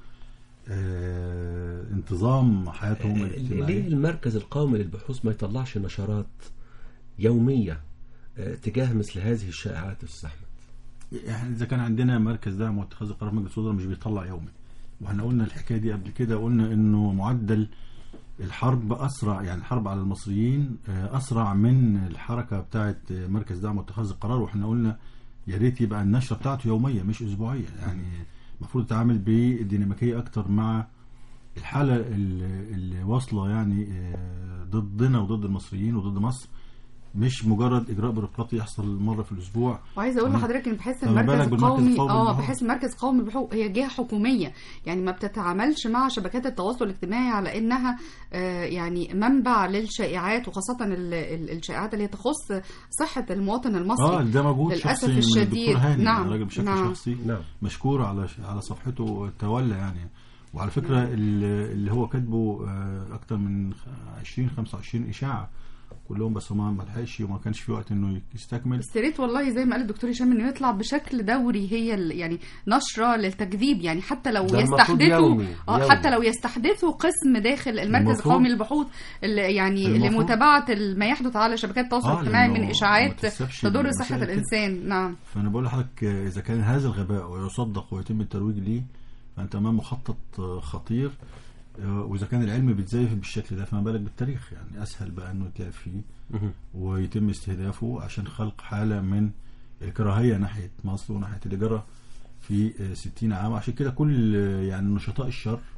انتظام حياتهم الاجتماعية. ليه المركز القومي للبحوث ما يطلعش نشرات يومية تجاه مثل هذه الشائعات أستاذ أحمد؟ يعني إذا كان عندنا مركز دعم واتخاذ قرار مجلس الوزراء مش بيطلع يومي، واحنا قلنا الحكاية دي قبل كده، قلنا إنه معدل الحرب أسرع، يعني الحرب على المصريين أسرع من الحركة بتاعت مركز دعم واتخاذ القرار. واحنا قلنا يا ريت يبقى النشرة بتاعته يومية مش أسبوعية، يعني المفروض يتعامل بديناميكية أكتر مع الحالة اللي واصلة يعني ضدنا وضد المصريين وضد مصر، مش مجرد إجراء بيروقراطي يحصل مرة في الأسبوع. وعايزة أقول لحضرتك إن بحس المركز القومي بحس المركز القومي للبحوث هي جهة حكومية، يعني ما بتتعاملش مع شبكات التواصل الاجتماعي على إنها يعني منبع للشائعات، وخاصة الشائعات اللي تخص صحة المواطن المصري. ده موجود للأسف الشديد. نعم راجل بشكل شخصي مشكور على صفحته تولى يعني. وعلى فكرة اللي هو كاتبه أكتر من 20-25 إشاعة كلهم، بس ما لحقش وما كانش في وقت انه يستكمل. استريت والله زي ما قال الدكتور هشام انه يطلع بشكل دوري، هي يعني نشره للتكذيب، يعني حتى لو يستحدثوا حتى لو يستحدثوا قسم داخل المركز القومي للبحوث يعني لمتابعه ما يحدث على شبكات التواصل الاجتماعي من اشاعات تضر صحه الانسان. نعم. فانا بقول لحضرتك اذا كان هذا الغباء ويصدق ويتم الترويج ليه فانت امام مخطط خطير، وإذا كان العلم بيتزيف بالشكل ده فما بالك بالتاريخ. يعني أسهل بقى أنه يتلعب فيه ويتم استهدافه عشان خلق حالة من الكراهية ناحية مصر وناحية اللي جرى في 60 عام. عشان كده كل يعني نشطاء الشر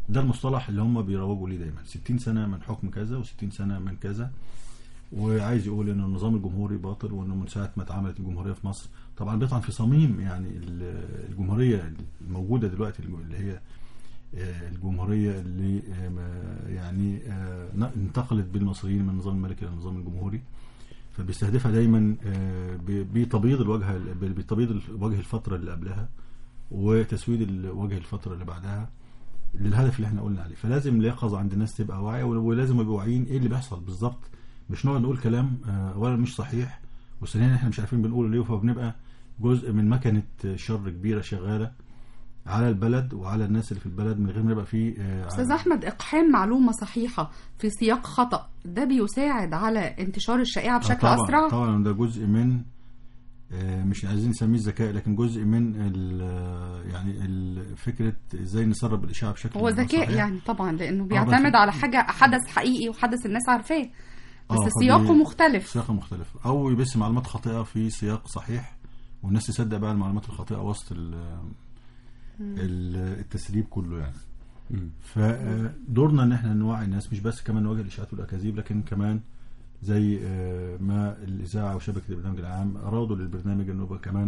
ده المصطلح اللي هم بيروجوا ليه دايما، 60 سنة من حكم كذا و60 سنة من كذا، وعايز يقول ان النظام الجمهوري باطل، وانه من ساعة ما اتعملت الجمهورية في مصر طبعا بيطعن في صميم يعني الجمهورية الموجودة دلوقتي اللي هي الجمهورية اللي يعني انتقلت بالمصريين من النظام الملكي للنظام الجمهوري، فبيستهدفها دايما بتبييض الوجه الفترة اللي قبلها وتسويد الوجه الفترة اللي بعدها للهدف اللي احنا قلنا عليه. فلازم اليقظة عند الناس تبقى واعية، ولازم يبقوا واعيين ايه اللي بيحصل بالظبط، مش نقعد نقول كلام اولا مش صحيح، وثانيا احنا مش عارفين بنقوله ليه، فبنبقى جزء من مكنة شر كبيرة شغالة على البلد وعلى الناس اللي في البلد من غير ما يبقى فيه أستاذ أحمد، إقحام معلومة صحيحة في سياق خطأ ده بيساعد على انتشار الشائعة بشكل طبعًا أسرع؟ طبعا ده جزء من مش عايزين نسميه الذكاء، لكن جزء من يعني فكرة ازاي نسرب الإشاعة بشكل هو ذكاء يعني طبعا، لأنه بيعتمد على حدث حقيقي وحدث الناس عارفاه، بس سياقه مختلف. أو يبث معلومات خاطئة في سياق صحيح والناس تصدق بقى المعلومات الخاطئة وسط التسريب كله يعني. فدورنا ان احنا نوعي الناس، مش بس كمان نواجه الاشاعات والاكاذيب، لكن كمان زي ما الاذاعه وشبكه البرنامج العام ارادوا للبرنامج انه يبقى كمان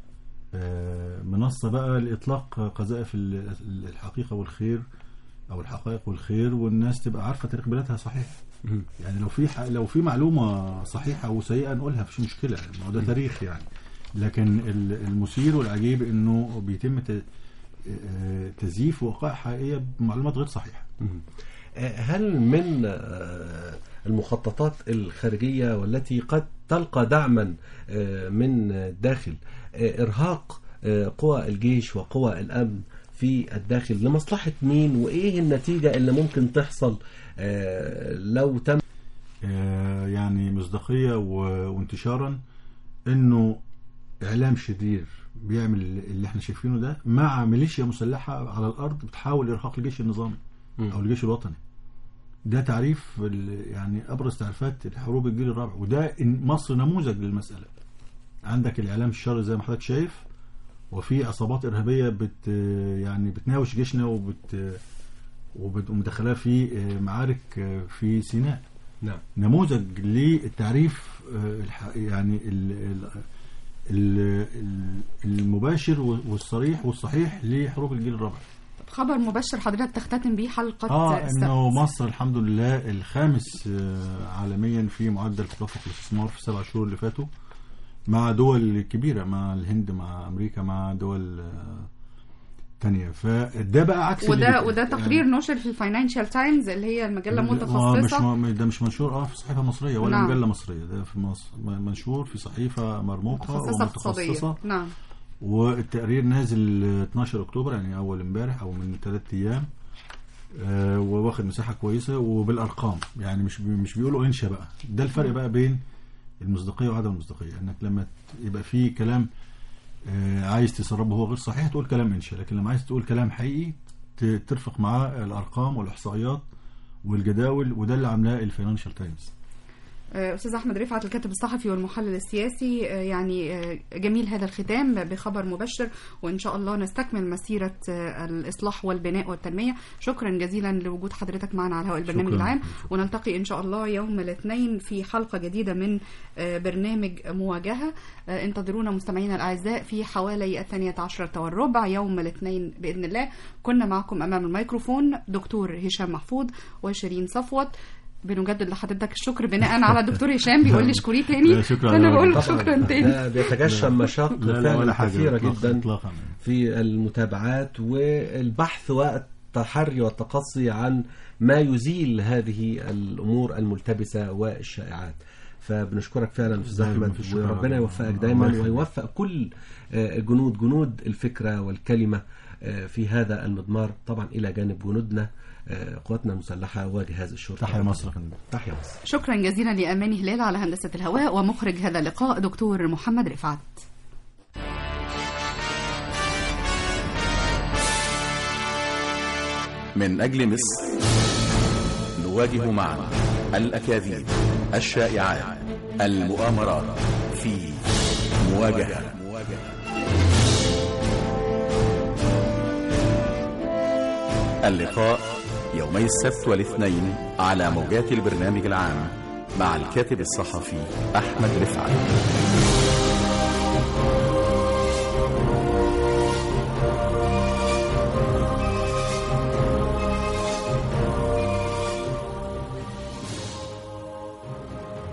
منصه بقى لاطلاق قذائف الحقيقه والخير او الحقائق والخير، والناس تبقى عارفه تاريخ بلادها صحيح. يعني لو في معلومه صحيحه وسيئه نقولها مفيش مشكله، ما ده تاريخ يعني. لكن المثير والعجيب انه بيتم تزييف وقائع حقيقية بمعلومات غير صحيحة. هل من المخططات الخارجية والتي قد تلقى دعما من الداخل إرهاق قوى الجيش وقوى الأمن في الداخل لمصلحة مين، وإيه النتيجة اللي ممكن تحصل لو تم يعني مصداقية وانتشارا انه اعلام شرير بيعمل اللي احنا شايفينه ده مع ميليشيا مسلحة على الارض بتحاول ارهاق الجيش النظامي او الجيش الوطني. ده تعريف يعني ابرز تعريفات الحروب الجيل الرابع، وده مصر نموذج للمسألة. عندك الاعلام الشرعي زي ما حضرتك شايف، وفي عصابات ارهابية يعني بتناوش جيشنا ومدخلاه في معارك في سيناء. نعم. نموذج للتعريف يعني المباشر والصريح والصحيح لحروب الجيل الرابع. خبر مبشر حضرتك تختتم بيه حلقة انه مصر الحمد لله الخامس عالميا في معدل تدفق الاستثمار في 7 شهور اللي فاتوا، مع دول كبيرة، مع الهند، مع امريكا، مع دول تانية. فده بقى عكس وده تقرير يعني نشر في الفاينانشال تايمز اللي هي المجلة متخصصة. ده مش منشور في صحيفة مصرية ولا نعم. مجلة مصرية، ده في مصر منشور في صحيفة مرموقة ومتخصصة. نعم. والتقرير نازل 12 أكتوبر يعني أول امبارح أو من 3 أيام، وواخد مساحة كويسة وبالأرقام، يعني مش بيقولوا إنشا بقى. ده الفرق بقى بين المصداقية وعدم المصداقية، إنك لما يبقى فيه كلام عايز تسربه هو غير صحيح تقول كلام إنشا، لكن لما عايز تقول كلام حقيقي ترفق معاه الأرقام والإحصائيات والجداول، وده اللي عاملاه الفاينانشال تايمز. أستاذ أحمد رفعت الكاتب الصحفي والمحلل السياسي، يعني جميل هذا الختام بخبر مبشر، وإن شاء الله نستكمل مسيرة الإصلاح والبناء والتنمية. شكرا جزيلا لوجود حضرتك معنا على هواء البرنامج العام، ونلتقي إن شاء الله يوم الاثنين في حلقة جديدة من برنامج مواجهة. انتظرونا مستمعينا الأعزاء في حوالي 12:15 يوم الاثنين بإذن الله. كنا معكم أمام الميكروفون دكتور هشام محفوظ وشيرين صفوت. بنجدد لحضرتك الشكر بناء على دكتور هشام بيقول لي اشكريه تاني، انا بقول له شكرا تاني. بيتجشم مشاق فعلا كثيره جدا في المتابعات والبحث والتحري والتقصي عن ما يزيل هذه الامور الملتبسه والشائعات. فبنشكرك فعلا استاذ احمد، وربنا يوفقك دايما ويوفق كل جنود الفكره والكلمه في هذا المضمار، طبعا الى جانب جنودنا قواتنا المسلحة وجهاز الشرطة. تحيا مصر. تحيا مصر. شكرا جزيلا لأماني هلال على هندسة الهواء، ومخرج هذا اللقاء دكتور محمد رفعت. من أجل مصر نواجه معا الأكاذيب، الشائعات، المؤامرات في مواجهة. اللقاء يومي السبت والاثنين على موجات البرنامج العام مع الكاتب الصحفي أحمد رفعت.